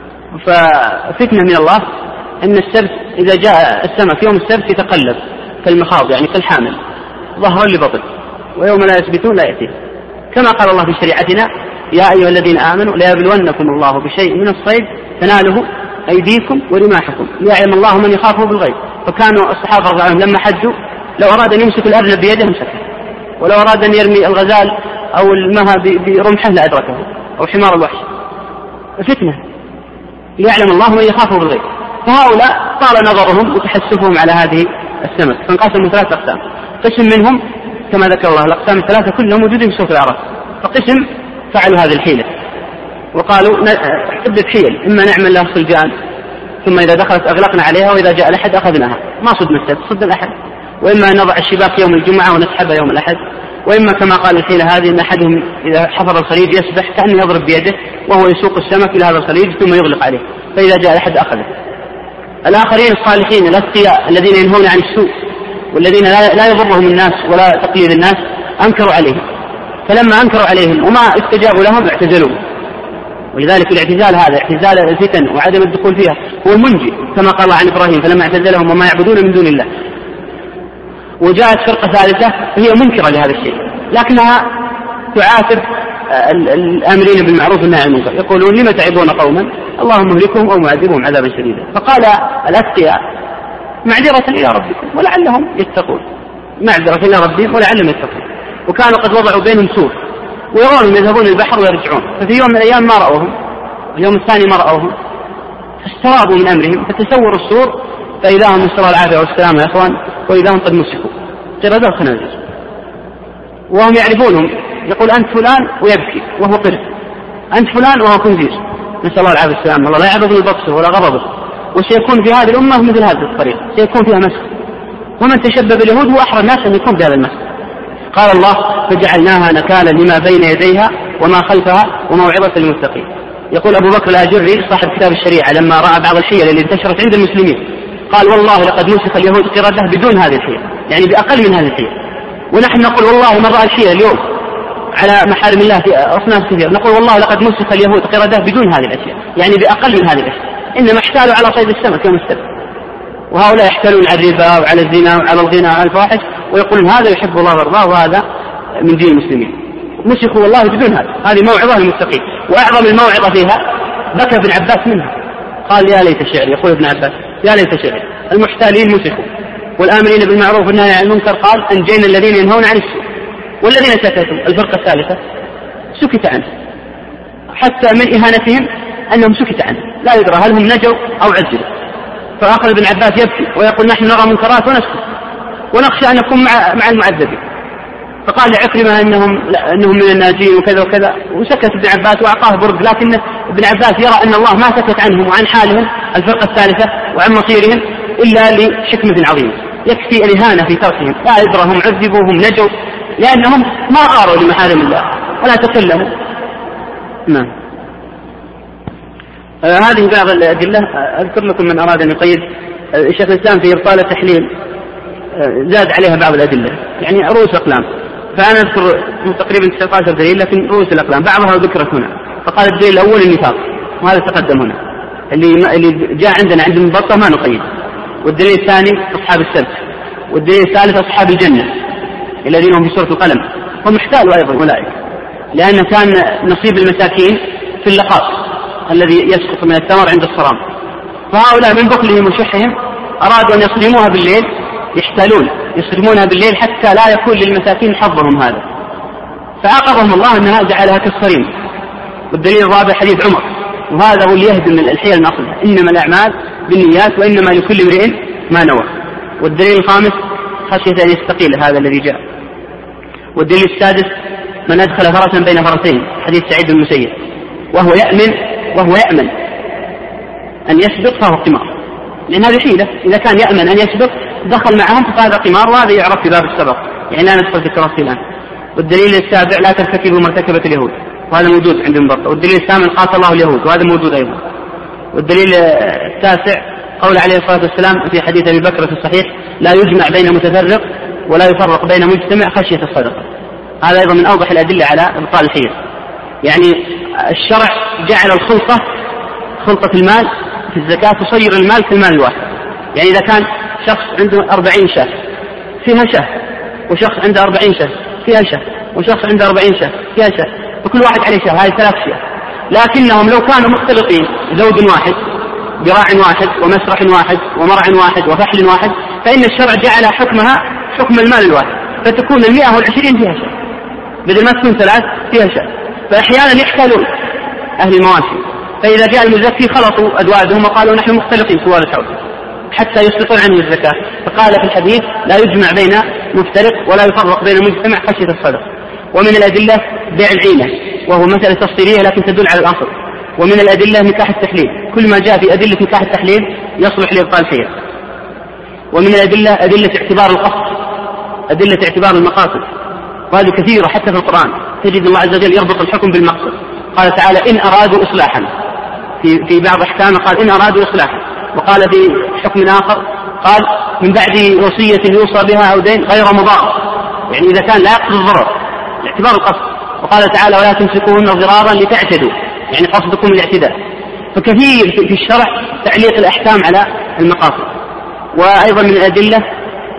ففتنة من الله أن السبت إذا جاء السمك يوم السبت يتقلب كالمخاض، يعني كالحامل ظهرا لبطن، ويوم لا يثبتون لا يأتيه، كما قال الله في شريعتنا: يا أيها الذين آمنوا ليبلونكم الله بشيء من الصيد تناله أيديكم ورماحكم ليعلم الله من يخافه بالغيب. فكانوا الصحابة رضي الله عنهم لما حجوا لو أراد أن يمسك الأرنب بيده مسكه، ولو أراد أن يرمي الغزال أو المها برمحه لأدركه، أو حمار الوحش. فتنة ليعلم الله من يخافه بالغيب. فهؤلاء طال نظرهم وتحسفهم على هذه السمك، فانقسموا 3 أقسام. قسم منهم كما ذكر الله الأقسام الثلاثة كلهم موجودين في سورة الأعراف، فقسم فعلوا هذه الحيلة وقالوا عدة حيل: إما نعمل لها صلجان ثم إذا دخلت أغلقنا عليها، وإذا جاء الأحد أخذناها، ما صدنا السبت صد الأحد، وإما نضع الشباك يوم الجمعة ونسحبها يوم الأحد، وإما كما قال الحيلة هذه أن أحدهم إذا حفر الصليج يسبح كأنه يضرب بيده وهو يسوق السمك إلى هذا الصليج ثم يغلق عليه، فإذا جاء الأحد أخذه. الآخرين الصالحين الأتقياء الذين ينهون عن السوء والذين لا يضرهم الناس ولا تقليد الناس أنكروا عليهم، فلما أنكروا عليهم وما استجابوا لهم اعتزلوا. ولذلك الاعتزال هذا اعتزال الفتن وعدم الدخول فيها هو المنجي، كما قال الله عن إبراهيم: فلما اعتزلهم وما يعبدون من دون الله. وجاءت فرقة ثالثة وهي منكرة لهذا الشيء لكنها تعاتب الآمرين بالمعروف والنهي عن المنكر، يقولون لم تعظون قوما اللهم مهلكهم أو معذبهم عذابا شديدا. فقال الأتقياء معذرة إلى ربكم ولعلهم يتقون، معذرة إلى ربهم ولعلهم يتقون. وكانوا قد وضعوا بينهم سور ويرونهم يذهبون البحر ويرجعون، ففي يوم من الأيام ما رأوهم، اليوم الثاني ما رأوهم، فاسترابوا من أمرهم فتسوروا السور فإذا هم نسأل الله العافية والسلام يا إخوان وإذا هم قد مسكوا قردة وخنازير وهم يعرفونهم، يقول أنت فلان ويبكي وهو قرد، أنت فلان وهو خنزير، نسأل الله العافية والسلام. الله لا يعبد بطشه ولا غضبه. وسيكون في هذه الأمة مثل هذه الطريقة، سيكون فيها مسخ، ومن تشبه باليهود هو أحرى الناس أن يكون بهذا المسخ. قال الله فجعلناها نكالا لما بين يديها وما خلفها وموعظة للمتقين. يقول أبو بكر الآجري صاحب كتاب الشريعة لما رأى بعض الحيل اللي انتشرت عند المسلمين قال والله لقد مسخ اليهود قردة بدون هذه الحيل، يعني بأقل من هذه الحيل. ونحن نقول والله من رأى الحيل اليوم على محارم الله في أصناف كثير نقول والله لقد مسخ اليهود قردة بدون هذه الأشياء، يعني بأقل من هذه الأشياء. إنما احتالوا على صيد السمك يوم السبت، وهؤلاء يحتالون على الربا وعلى الزنا وعلى الغنى وعلى الفواحش ويقولون هذا يحب الله ويرضاه وهذا من دين المسلمين. مسخوا والله بدون هذه موعظة للمتقين. وأعظم الموعظة فيها بكى ابن عباس منها، قال يا ليت شعري، يقول ابن عباس يا ليت شعري، المحتالين مسخوا والآمرين بالمعروف والنهي عن المنكر قال أنجينا الذين ينهون عن السوء والذين سكتوا الفرقة الثالثة سكت عنه، حتى من إهانتهم أنهم سكت عنه لا يدرى هل هم نجوا أو عذبوا. فأخذ ابن عباس يبكي ويقول نحن نرى منكرات ونسكت ونخشى أن نكون مع المعذبين. فقال لعكرمة أنهم من الناجين وكذا وكذا، وسكت ابن عباس وأعطاه برد. لكن ابن عباس يرى أن الله ما سكت عنهم وعن حالهم الفرقة الثالثة وعن مصيرهم إلا لحكمة عظيمة، يكفي الإهانة في تركهم، لا يدرى هم عذبوا هم نجوا لأنهم ما غاروا لمحارم الله ولا تكلموا. نعم. هذه بعض الأدلة. أذكر لكم من أراد أن يقيد الشيخ الإسلام في إبطال التحليل زاد عليها بعض الأدلة، يعني رؤوس أقلام. فأنا أذكر تقريبا 19 دليل لكن رؤوس الأقلام بعضها ذكرت هنا. فقال الدليل الأول النفاق وهذا تقدم هنا اللي جاء عندنا عند المبطة ما نقيد. والدليل الثاني أصحاب السبت. والدليل الثالث أصحاب الجنة الذين هم في سورة القلم هم احتالوا أيضا أولئك، لأن كان نصيب المساكين في اللقاط الذي يسقط من الثمر عند الصرام. فهؤلاء من بخلهم وشحهم أرادوا أن يصرموها بالليل، يصرمونها بالليل حتى لا يكون للمساكين حظهم هذا، فعاقبهم الله أنها جعلها كالصريم. والدليل الرابع حديث عمر، وهذا هو اللي يهدم من الحيل الأصلية، إنما الأعمال بالنيات وإنما لكل امرئ ما نوى. والدليل الخامس خشية أن يستقيل هذا الذي جاء. والدليل السادس من أدخل فرسا بين فرسين حديث سعيد بن المسيب وهو يأمن أن يسبق فهو قمار، لأن هذه حيلة. إذا كان يأمن أن يسبق دخل معهم فهذا قمار، وهذا يعرف في باب السبق، يعني لا ندخل في التفاصيل الآن. والدليل السابع لا ترتكبوا مرتكبة اليهود، وهذا موجود عند المبطة. والدليل الثامن قاتل الله اليهود، وهذا موجود أيضا. والدليل التاسع قول عليه الصلاة والسلام في حديث أبي بكر في الصحيح لا يجمع بين متفرق ولا يفرق بين مجتمع خشية الصدقة. هذا أيضا من أوضح الأدلة على إبطال الحيل. يعني الشرع جعل خلطة المال في الزكاة تصير المال في المال الواحد. يعني إذا كان شخص عنده 40 شاة فيها شاة، وشخص عنده 40 شاة فيها شاة، وشخص عنده 40 شاة فيها شاة، وكل واحد عليه شاة، هذه 3 شاة. لكنهم لو كانوا مختلطين زوج واحد براع واحد ومسرح واحد ومرع واحد وفحل واحد فإن الشرع جعل حكمها حكم المال الواحد، فتكون 120 فيها شاة بدل ما تكون 3 فيها شاة. فأحيانا يحتالون أهل المواشي، فإذا جاء المزكي خلطوا أدوادهم وقالوا نحن مختلطين طوال الحول حتى يسقطون عنه الزكاة. فقال في الحديث لا يجمع بين مفترق ولا يفرق بين مجتمع خشية الصدقة. ومن الأدلة بيع العينة، وهو مسألة تفصيلية لكن تدل على الأصل. ومن الأدلة نكاح التحليل، كل ما جاء في أدلة نكاح التحليل يصلح لإبطال الحيل. ومن الأدلة أدلة اعتبار القصد، أدلة اعتبار المقاصد، وهذه كثيرة حتى في القرآن تجد الله عز وجل يربط الحكم بالمقصد. قال تعالى إن أرادوا إصلاحا، في بعض أحكامه قال إن أرادوا إصلاحا، وقال في حكم آخر قال من بعد وصية يوصى بها أو دين غير مضار، يعني إذا كان لا يقصد الضرر اعتبار القصد. وقال تعالى ولا تمسكوهن ضرارا لتعتدوا، يعني قصدكم الاعتداء. فكثير في الشرع تعليق الأحكام على المقاصد. وأيضا من الأدلة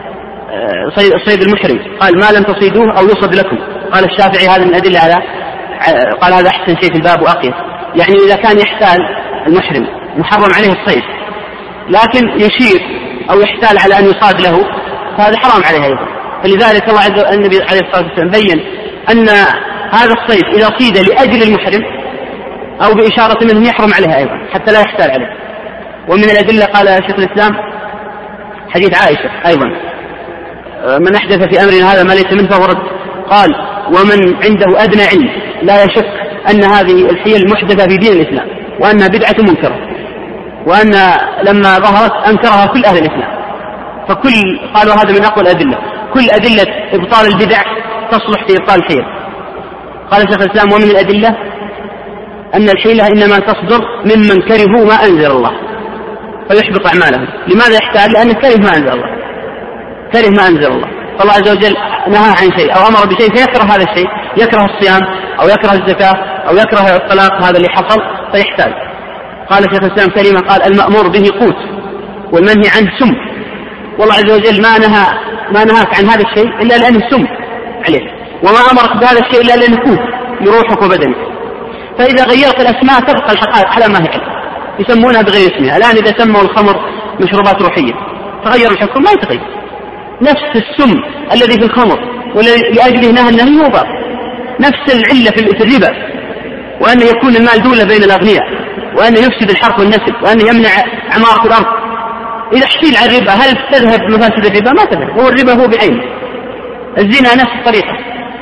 صيد المحرم، قال ما لم تصيدوه أو يصد لكم. قال الشافعي هذا من الأدلة على، قال هذا أحسن شيء في الباب وأقيس، يعني إذا كان يحتال المحرم محرم عليه الصيد لكن يشير أو يحتال على أن يصاد له فهذا حرام عليه أيضا. فلذلك الله عز النبي عليه الصلاة والسلام بين أن هذا الصيد إذا صيد لأجل المحرم أو بإشارة منه يحرم عليه أيضا حتى لا يحتال عليه. ومن الأدلة قال شيخ الإسلام حديث عائشة أيضا من أحدث في أمرنا هذا ما ليس منه فهو رد. قال ومن عنده أدنى علم لا يشك أن هذه الحيل محدثة في دين الإسلام وأنها بدعة منكرة، وأن لما ظهرت أنكرها كل أهل الإسلام. فكل قالوا هذا من أقوى الأدلة، كل أدلة إبطال البدع تصلح في إبطال الحيل. قال شيخ الإسلام ومن الأدلة أن الحيلة إنما تصدر ممن كرهوا ما أنزل الله فيحبط أعمالهم. لماذا يحتاج؟ لأنه كره ما أنزل الله، كره ما أنزل الله. فالله عز وجل نهى عن شيء أو أمر بشيء فيكره هذا الشيء، يكره الصيام أو يكره الزكاة أو يكره الطلاق هذا اللي حصل فيحتاج. قال شيخ الإسلام كلمة قال المأمور به قوت والمنهي عنه سم. والله عز وجل ما نهاك عن هذا الشيء إلا لأنه سم عليه، وما أمرك بهذا الشيء إلا لأنه قوت لروحك وبدنك. فإذا غيرت الأسماء تبقى الحقائق على ما هي عليه، يسمونها بغير اسمها. الآن إذا سموا الخمر مشروبات روحية تغير الحكم؟ ما يتغير. نفس السم الذي في الخمر ولأجله نهى النهي هو باب. نفس العلة في الربا، وأن يكون المال دولة بين الأغنياء، وأن يفسد الحرث والنسل، وأن يمنع عمارة الأرض. إذا احتيل على الربا هل تذهب مفاسد الربا؟ ما تذهب، هو الربا هو بعينه. الزنا نفس الطريقة.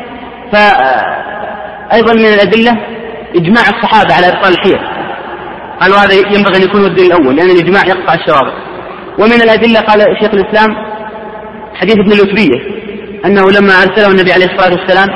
فأيضا من الأدلة إجماع الصحابة على إبطال الحيل، قالوا هذا ينبغي أن يكون الدليل الأول لأن الإجماع يقطع الشوارع. ومن الأدلة قال شيخ الإسلام حديث ابن الأتبية أنه لما أرسله النبي عليه الصلاة والسلام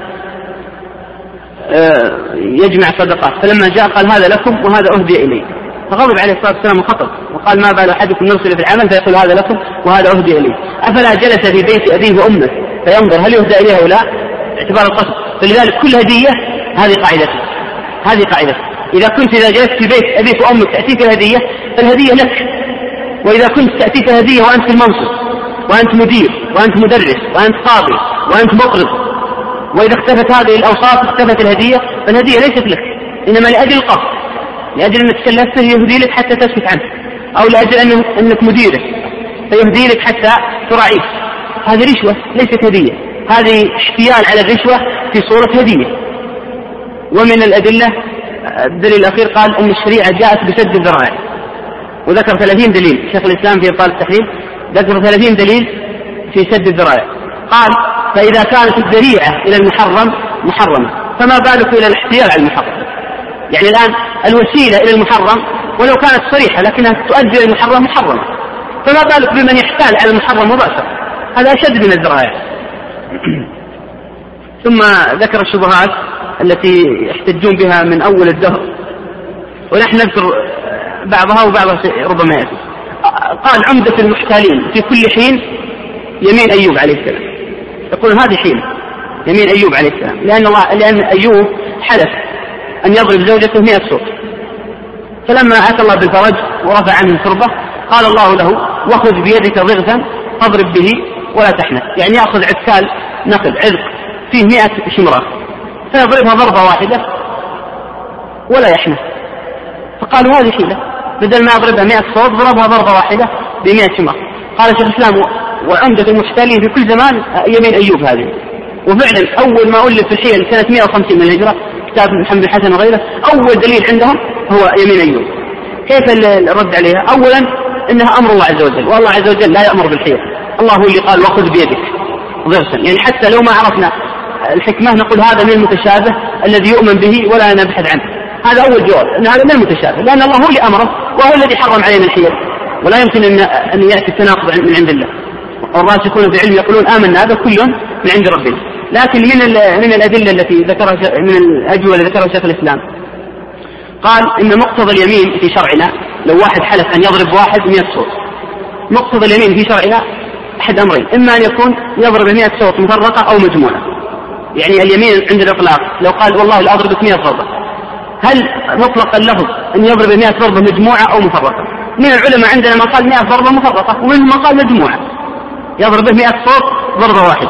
يجمع صدقات، فلما جاء قال هذا لكم وهذا أهدي إلي، فغضب عليه الصلاة والسلام وخطب وقال ما بال أحدكم يرسل في العمل فيقول هذا لكم وهذا أهدي إلي، أفلا جلس في بيت أبيه وأمه فينظر هل يهدى إليه أو لا، اعتبار القصد. فلذلك كل هدية هذه قاعدة إذا جلست في بيت أبيك وأمك تأتيك الهدية فالهدية لك، وإذا كنت تأتيك الهدية وأنت في المنصب وأنت مدير وأنت مدرس وأنت قاضي وأنت مقرض، وإذا اختفت هذه الأوصاف اختفت الهدية، فالهدية ليست لك إنما لأجل القصد، لأجل أنك كلفته يهدي لك حتى تسكت عنه، أو لأجل أنك مديره فيهدي لك حتى تراعيه. هذه رشوة ليست هدية، هذه احتيال على الرشوة في صورة هدية. ومن الأدلة الدليل الأخير قال أن الشريعة جاءت بسد الذرائع، وذكر 30 دليل شيخ الإسلام في إبطال التحريم، ذكر 30 دليل في سد الذرائع. قال فإذا كانت الذريعة إلى المحرم محرمة فما بالك إلى الاحتيال على المحرم. يعني الآن الوسيلة إلى المحرم ولو كانت صريحة لكنها تؤدي إلى المحرم محرمة، فما بالك بمن يحتال على المحرم مباشرة، هذا أشد من الذرائع. ثم ذكر الشبهات التي يحتجون بها من أول الدهر، ونحن نذكر بعضها وبعضها ربما يأتي. قال عمدة المحتالين في كل حين يمين أيوب عليه السلام، يقول هذه حين يمين أيوب عليه السلام، لأن أيوب حلف أن يضرب زوجته 100 صوت، فلما أتى الله بالفرج ورفع عنه كربة قال الله له وخذ بيدك ضغثا فاضرب به ولا تحنث، يعني يأخذ عسكال نقل عذق فيه 100 شمرة فيضربها ضربة واحدة ولا يحنث. فقالوا هذه حيلة، بدل ما يضربها 100 صوت ضربها ضربة واحدة ب100 شمرة. قال شيخ الإسلام وعمدة المحتالين في كل زمان يمين أيوب هذه. وفعلا أول ما ألف في الحيل سنة 150 من الهجرة كتاب محمد الحسن وغيره، أول دليل عندهم هو يمين أيوب. كيف الرد عليها؟ أولا إنها أمر الله عز وجل، والله عز وجل لا يأمر بالحيل، الله هو اللي قال وخذ بيدك ضغثا، يعني حتى لو ما عرفنا الحكمة نقول هذا من المتشابه الذي يؤمن به ولا نبحث عنه. هذا أول جواب، أن هذا من المتشابه، لأن الله هو اللي أمره وهو الذي حرم علينا الحيل، ولا يمكن أن يأتي التناقض من عند الله. والراسخون في العلم يقولون آمنا هذا كل من عند ربنا. لكن من الأدلة التي ذكرها من الأجوبة التي ذكرها شيخ الإسلام قال إن مقتضى اليمين في شرعنا لو واحد حلف أن يضرب واحد 100 صوت، مقتضى اليمين في شرعنا أحد أمرين، إما أن يكون يضرب 100 صوت مفرقة أو مجموعة. يعني اليمين عند الإطلاق لو قال والله لا أضربك 100 ضربة، هل مطلق اللفظ أن يضرب 100 ضربة مجموعة أو مفرقة؟ من العلماء عندنا من قال 100 ضربة مفرقة، ومنهم من قال مجموعة. يضربه 100 صوت ضربة واحدة.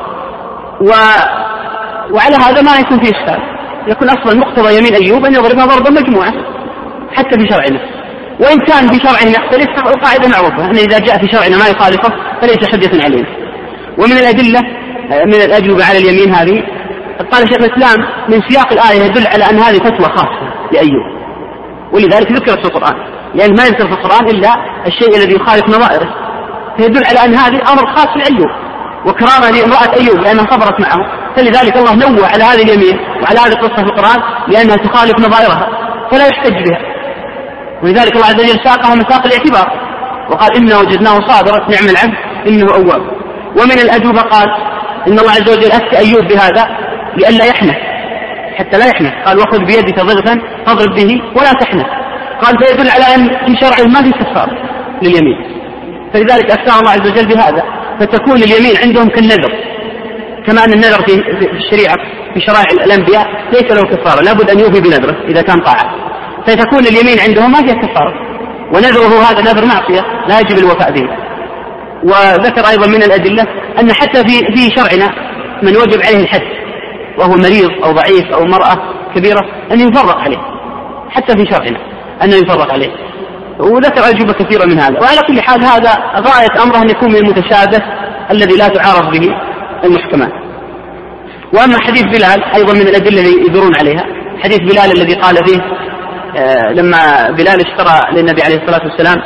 وعلى هذا ما يكون فيه إشكال، يكون أصلا مقتضى يمين أيوب أن يضربها ضربة مجموعة حتى في شرعنا. وإن كان في شرعنا يختلف القاعدة معروفة أن إذا جاء في شرعنا ما يخالفه فليس حجة علينا. ومن الأدلة من الأجوبة على اليمين هذه قال شيخ الإسلام من سياق الآية يدل على أن هذه فتوى خاصة لأيوب، ولذلك ذكرت في القرآن، لأن ما يذكر في القرآن إلا الشيء الذي يخالف نظائره، فيدل على أن هذه أمر خاص لأيوب وكرامة لامرأة أيوب لأنها صبرت معه. فلذلك الله نوع على هذه اليمين وعلى هذه القصة في القرآن لأنها تخالف نظائرها فلا يحتج بها. ولذلك الله عز وجل ساقها مساق الاعتبار وقال إنا وجدناه صابرا نعم العبد إنه أواب. ومن الأجوبة قال إن الله عز وجل أفتى أيوب بهذا لئلا يحنث، حتى لا يحنث، قال وخذ بيدك ضغطا فاضرب به ولا تحنث، قال فيدل على أن في شرعه ما في كفارة لليمين، فلذلك أفتى الله عز وجل بهذا، فتكون اليمين عندهم كالنذر، كما أن النذر في الشريعة في شرائع الأنبياء ليس له كفارة، لابد أن يوفي بنذره إذا كان طاعة، فتكون اليمين عندهم ما فيها كفارة، ونذره هذا نذر معصية لا يجب الوفاء به. وذكر أيضا من الأدلة أن حتى في شرعنا من وجب عليه الحد وهو مريض أو ضعيف أو مرأة كبيرة أن يفرق عليه، حتى في شرعنا أن يفرق عليه، وذكر أجوبة كثيرة من هذا. وعلى كل حال هذا غاية أمره أن يكون من المتشابه الذي لا تعارض به المحكمات. وأما حديث بلال أيضا من الأدلة اللي يدورون عليها، حديث بلال الذي قال فيه لما بلال اشترى للنبي عليه الصلاة والسلام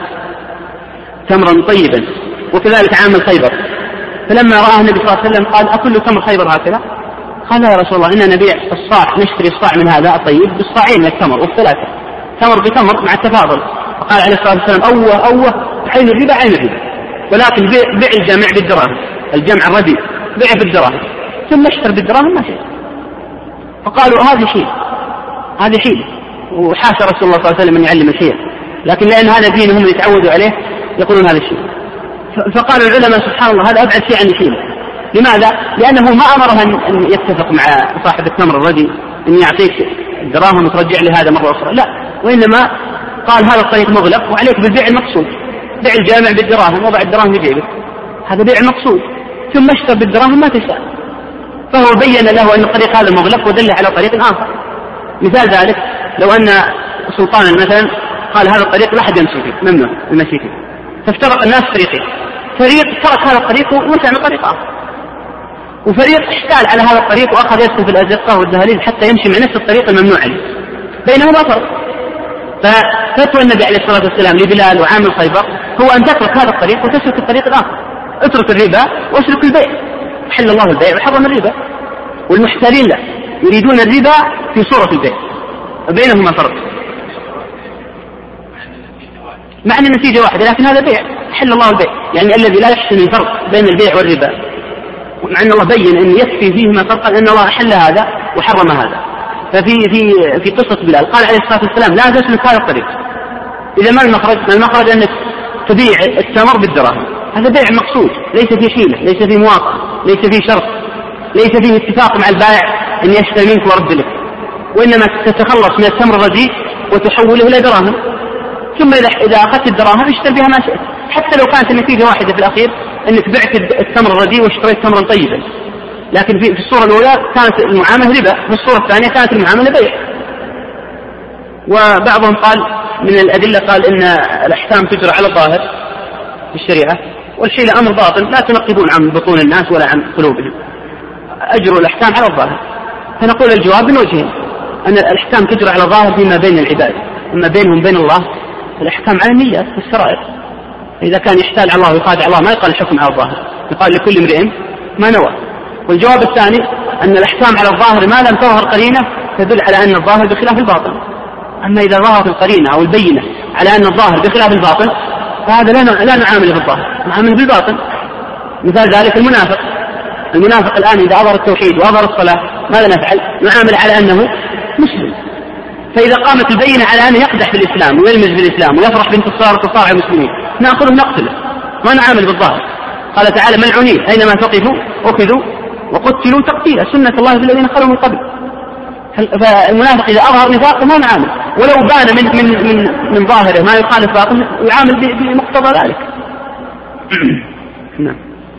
تمرا طيبا، وكذلك عام خيبر، فلما رآه النبي صلى الله عليه وسلم قال أكل تمر خيبر هكذا؟ قال يا رسول الله إننا نبيع الصاع، نشتري الصاع من هذا الطيب بالصاعين من التمر والثلاثة، تمر بتمر مع التفاضل. فقال عليه الصلاة والسلام أوه عين الربا عين الربا، ولكن بيع الجامع بالدراهم، الجمع الرديء بيع بالدراهم ثم اشتر بالدراهم ما شيء. فقالوا هذه حيلة، وحاشا رسول الله صلى الله عليه وسلم أن يعلم الحيل، لكن لأن هذا دينهم يتعودوا عليه يقولون هذا الشيء. فقال العلماء سبحان الله هذا أبعد شيء عن الحيلة. لماذا؟ لأنه ما أمره أن يتفق مع صاحب التمر الرديء أن يعطيك الدراهم وترجع لي هذا مرة أخرى، لا، وإنما قال هذا الطريق مغلق وعليك بالبيع المقصود، بيع الجامع بالدراهم وضع الدراهم في جيبك، هذا بيع مقصود، ثم اشتر بالدراهم ما تشاء. فهو بين له أن الطريق هذا مغلق ودل على طريق آخر. مثال ذلك لو أن سلطانا مثلا قال هذا الطريق لا أحد يمشي فيه، ممنوع المشي فيه، فافترق الناس فريقين، فريق ترك هذا الطريق ومشى من طريق آخر، وفريق احتال على هذا الطريق وأخذ يسكن في الأزقة والدهاليز حتى يمشي مع نفس الطريق الممنوع عليه، بينهما فرق. ففتوى النبي عليه الصلاة والسلام لبلال وعامل خيبر هو أن تترك هذا الطريق وتسلك الطريق الآخر، اترك الربا واسلك البيع، حل الله البيع وحرم الربا، والمحتالين لا يريدون الربا في صورة البيع، بينهما فرق، مع أن النتيجة واحدة، لكن هذا بيع حل الله البيع، يعني الذي لا يحسن الفرق بين البيع والربا، مع أن الله بين أن يكفي فيهما فرقا أن الله أحل هذا وحرم هذا. في قصة بلال قال عليه الصلاة والسلام لا تسلك هذا الطريق، إذا ما المخرج أنك تبيع التمر بالدراهم، هذا بيع مقصود، ليس فيه حيلة، ليس فيه مواقع، ليس فيه شرط، ليس فيه اتفاق مع البائع أن يشتري منك ورد لك، وإنما تتخلص من التمر الرديء وتحوله إلى دراهم، ثم إذا أخذت الدراهم اشتري بها ما شئت، حتى لو كانت النتيجة واحدة في الأخير أنك بعت التمر الرديء واشتريت تمرا طيبا، لكن في الصورة الأولى كانت المعاملة ربا، في الصورة الثانية كانت المعاملة بيع. وبعضهم قال من الأدلة قال إن الأحكام تجرى على الظاهر في الشريعة، والحيلة أمر باطل لا تنقبون عن بطون الناس ولا عن قلوبهم، أجروا الأحكام على الظاهر. فنقول الجواب من وجهين، أن الأحكام تجرى على الظاهر فيما بين العباد، أما بينهم وبين الله الأحكام على النيات والسرائر، إذا كان يحتال على الله ويخادع الله ما يقال الحكم على الظاهر، يقال لكل امرئ ما نوى. والجواب الثاني أن الأحكام على الظاهر ما لم تظهر قرينة تدل على أن الظاهر بخلاف الباطن، أما إذا ظهرت القرينة أو البينة على أن الظاهر بخلاف الباطن فهذا لا نعامله بالظاهر، نعامله بالباطن. مثال ذلك المنافق الآن إذا أظهر التوحيد وأظهر الصلاة ماذا نفعل؟ نعامل على أنه مسلم، فإذا قامت البينة على أنه يقدح في الإسلام ويلمز بالإسلام ويفرح بانتصار المسلمين نأخذه نقتله، ما نعامل بالظاهر. قال تعالى ملعونين أينما ثقفوا أخذوا وقتلوا تقتيلا سنة الله في الذين خلوا من قبل. فالمنافق إذا أظهر نفاقه ما نعامل، ولو بان من ظاهره ما يخالف باطنه يعامل بمقتضى ذلك. نعم.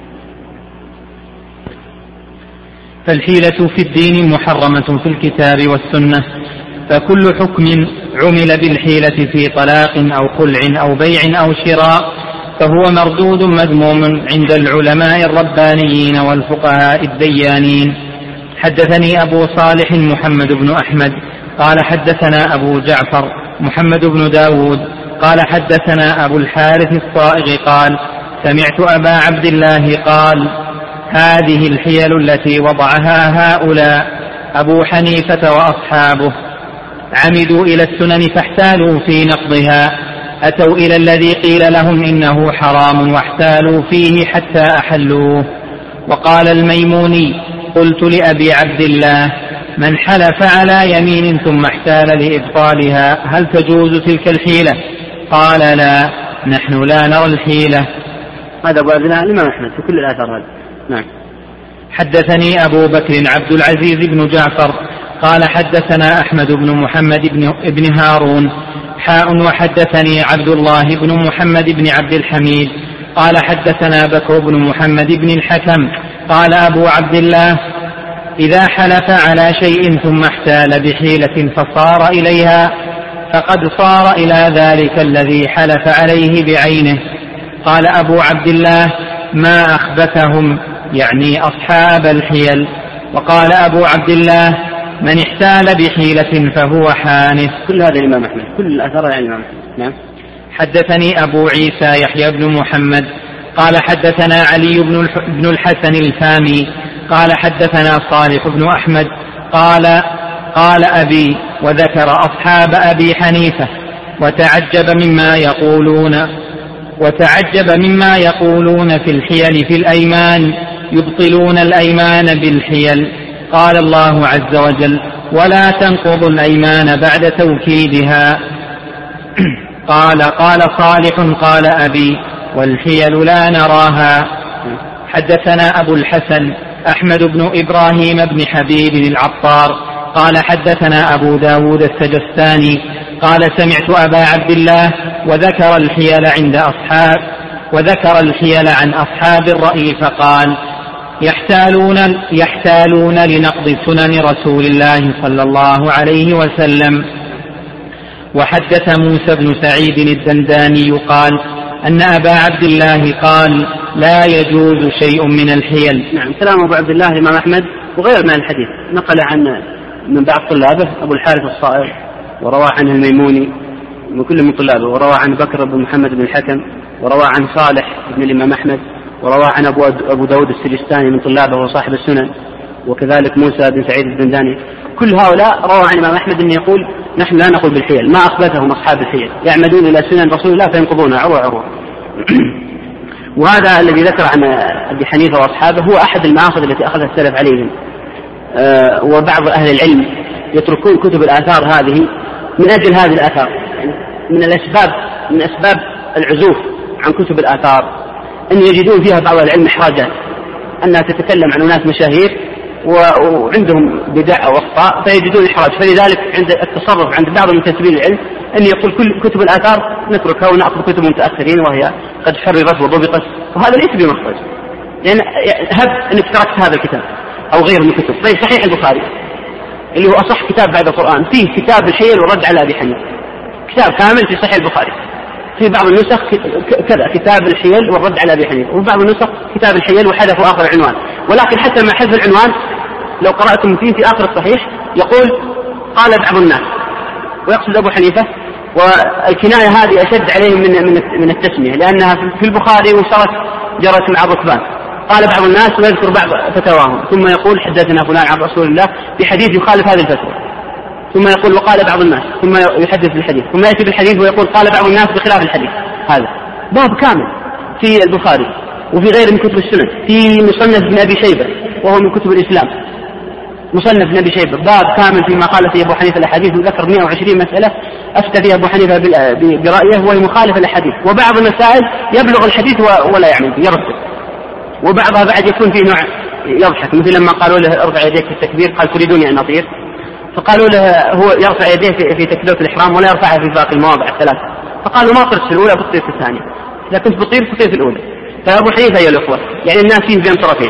فالحيلة في الدين محرمة في الكتاب والسنة، فكل حكم عمل بالحيلة في طلاق أو خلع أو بيع أو شراء فهو مردود مذموم عند العلماء الربانيين والفقهاء الديانين. حدثني أبو صالح محمد بن أحمد قال حدثنا أبو جعفر محمد بن داود قال حدثنا أبو الحارث الصائغ قال سمعت أبا عبد الله قال هذه الحيل التي وضعها هؤلاء أبو حنيفة وأصحابه عمدوا إلى السنن فاحتالوا في نقضها، أتوا إلى الذي قيل لهم إنه حرام واحتالوا فيه حتى أحلوه. وقال الميموني قلت لأبي عبد الله من حلف على يمين ثم احتال لإبطالها هل تجوز تلك الحيلة؟ قال لا، نحن لا نرى الحيلة. هذا أبو عبد الله الإمام أحمد في كل الآثار هذا. نعم. حدثني أبو بكر عبد العزيز بن جعفر قال حدثنا أحمد بن محمد بن هارون وحدثني عبد الله بن محمد بن عبد الحميد قال حدثنا بكر بن محمد بن الحكم قال أبو عبد الله إذا حلف على شيء ثم احتال بحيلة فصار إليها فقد صار إلى ذلك الذي حلف عليه بعينه. قال أبو عبد الله ما أخبثهم، يعني أصحاب الحيل. وقال أبو عبد الله من احتال بحيلة فهو حانث. كل هذا الإمام أحمد، كل الأثار عن الإمام أحمد. نعم. حدثني أبو عيسى يحيى بن محمد قال حدثنا علي بن الحسن الفامي قال حدثنا صالح بن أحمد قال أبي وذكر أصحاب أبي حنيفة وتعجب مما يقولون في الحيل في الأيمان، يبطلون الأيمان بالحيل. قال الله عز وجل ولا تنقضوا الأيمان بعد توكيدها. قال صالح قال أبي والحيل لا نراها. حدثنا أبو الحسن أحمد بن إبراهيم بن حبيب العطار قال حدثنا أبو داود السجستاني قال سمعت أبا عبد الله وذكر الحيل عن أصحاب الرأي فقال يحتالون لنقض سنن رسول الله صلى الله عليه وسلم. وحدث موسى بن سعيد الدنداني قال أن أبا عبد الله قال لا يجوز شيء من الحيل. نعم. كلام أبو عبد الله الإمام أحمد وغير من الحديث نقل عن من بعض طلابه أبو الحارث الصائغ وروى عنه الميموني وكل من طلابه، وروى عن بكر بن محمد بن الحكم، وروى عن صالح بن الإمام أحمد، وروى عن أبو داود السجستاني من طلابه وصاحب السنن، وكذلك موسى بن سعيد الدنداني. كل هؤلاء روى عن الإمام أحمد أن يقول نحن لا نقول بالحيل، ما أخبثهم أصحاب الحيل، يعمدون إلى سنن رسول الله فينقضونها عروة. وهذا الذي ذكر عن أبي حنيفة وأصحابه هو أحد المآخذ التي أخذها السلف عليهم. وبعض أهل العلم يتركون كتب الآثار هذه من أجل هذه الآثار، يعني من أسباب العزوف عن كتب الآثار أن يجدون فيها بعض العلم إحراجات، أنها تتكلم عن أناس مشاهير وعندهم بدع أو أخطاء فيجدون إحراج، فلذلك عند التصرف عند بعض المنتسبين العلم أن يقول كل كتب الآثار نتركها ونأخذ كتب المتأخرين وهي قد حررت وضبطت، وهذا ليس بمخرج، لأن هب أنك تركت هذا الكتاب أو غير من الكتب. زي صحيح البخاري اللي هو أصح كتاب بعد القرآن، فيه كتاب الحيل والرد على أبي حنيفة، كتاب كامل في صحيح البخاري. في بعض النسخ كذا كتاب الحيل والرد على أبي حنيفة، وفي بعض النسخ كتاب الحيل وحذفوا آخر العنوان. ولكن حتى مع حذف العنوان لو قرأتم فيه في آخر الصحيح يقول قال بعض الناس، ويقصد أبو حنيفة، والكناية هذه أشد عليهم من التسمية، لأنها في البخاري جرت مع الركبان. قال بعض الناس ويذكر بعض فتواهم، ثم يقول حدثنا فلان عن رسول الله في حديث يخالف هذه الفتوى، ثم يقول وقال بعض الناس، ثم يحدث بالحديث، ثم يأتي بالحديث ويقول قال بعض الناس بخلاف الحديث. هذا باب كامل في البخاري وفي غير من كتب السنن، في مصنف ابن أبي شيبة وهو من كتب الإسلام، مصنف ابن أبي شيبة باب كامل فيما قال فيه أبو حنيفة الأحاديث، وذكر 120 مسألة أفتى فيها أبو حنيفة برأيه وهي مخالفة الأحاديث، وبعض المسائل يبلغ الحديث ولا يعمل يرتب، وبعضها بعد يكون فيه نوع يضحك، مثل لما قالوا له ارفع يديك في التكبير قال تريدوني أن أطير، فقالوا له هو يرفع يديه في تكبيرة الإحرام ولا يرفعها في باقي المواضع الثلاثة، فقالوا ما طرت في الأولى بطير في الثانية، إذا كنت بطير في الأولى. فأبو حنيفة يا الأخوة يعني الناس فيه بين طرفين،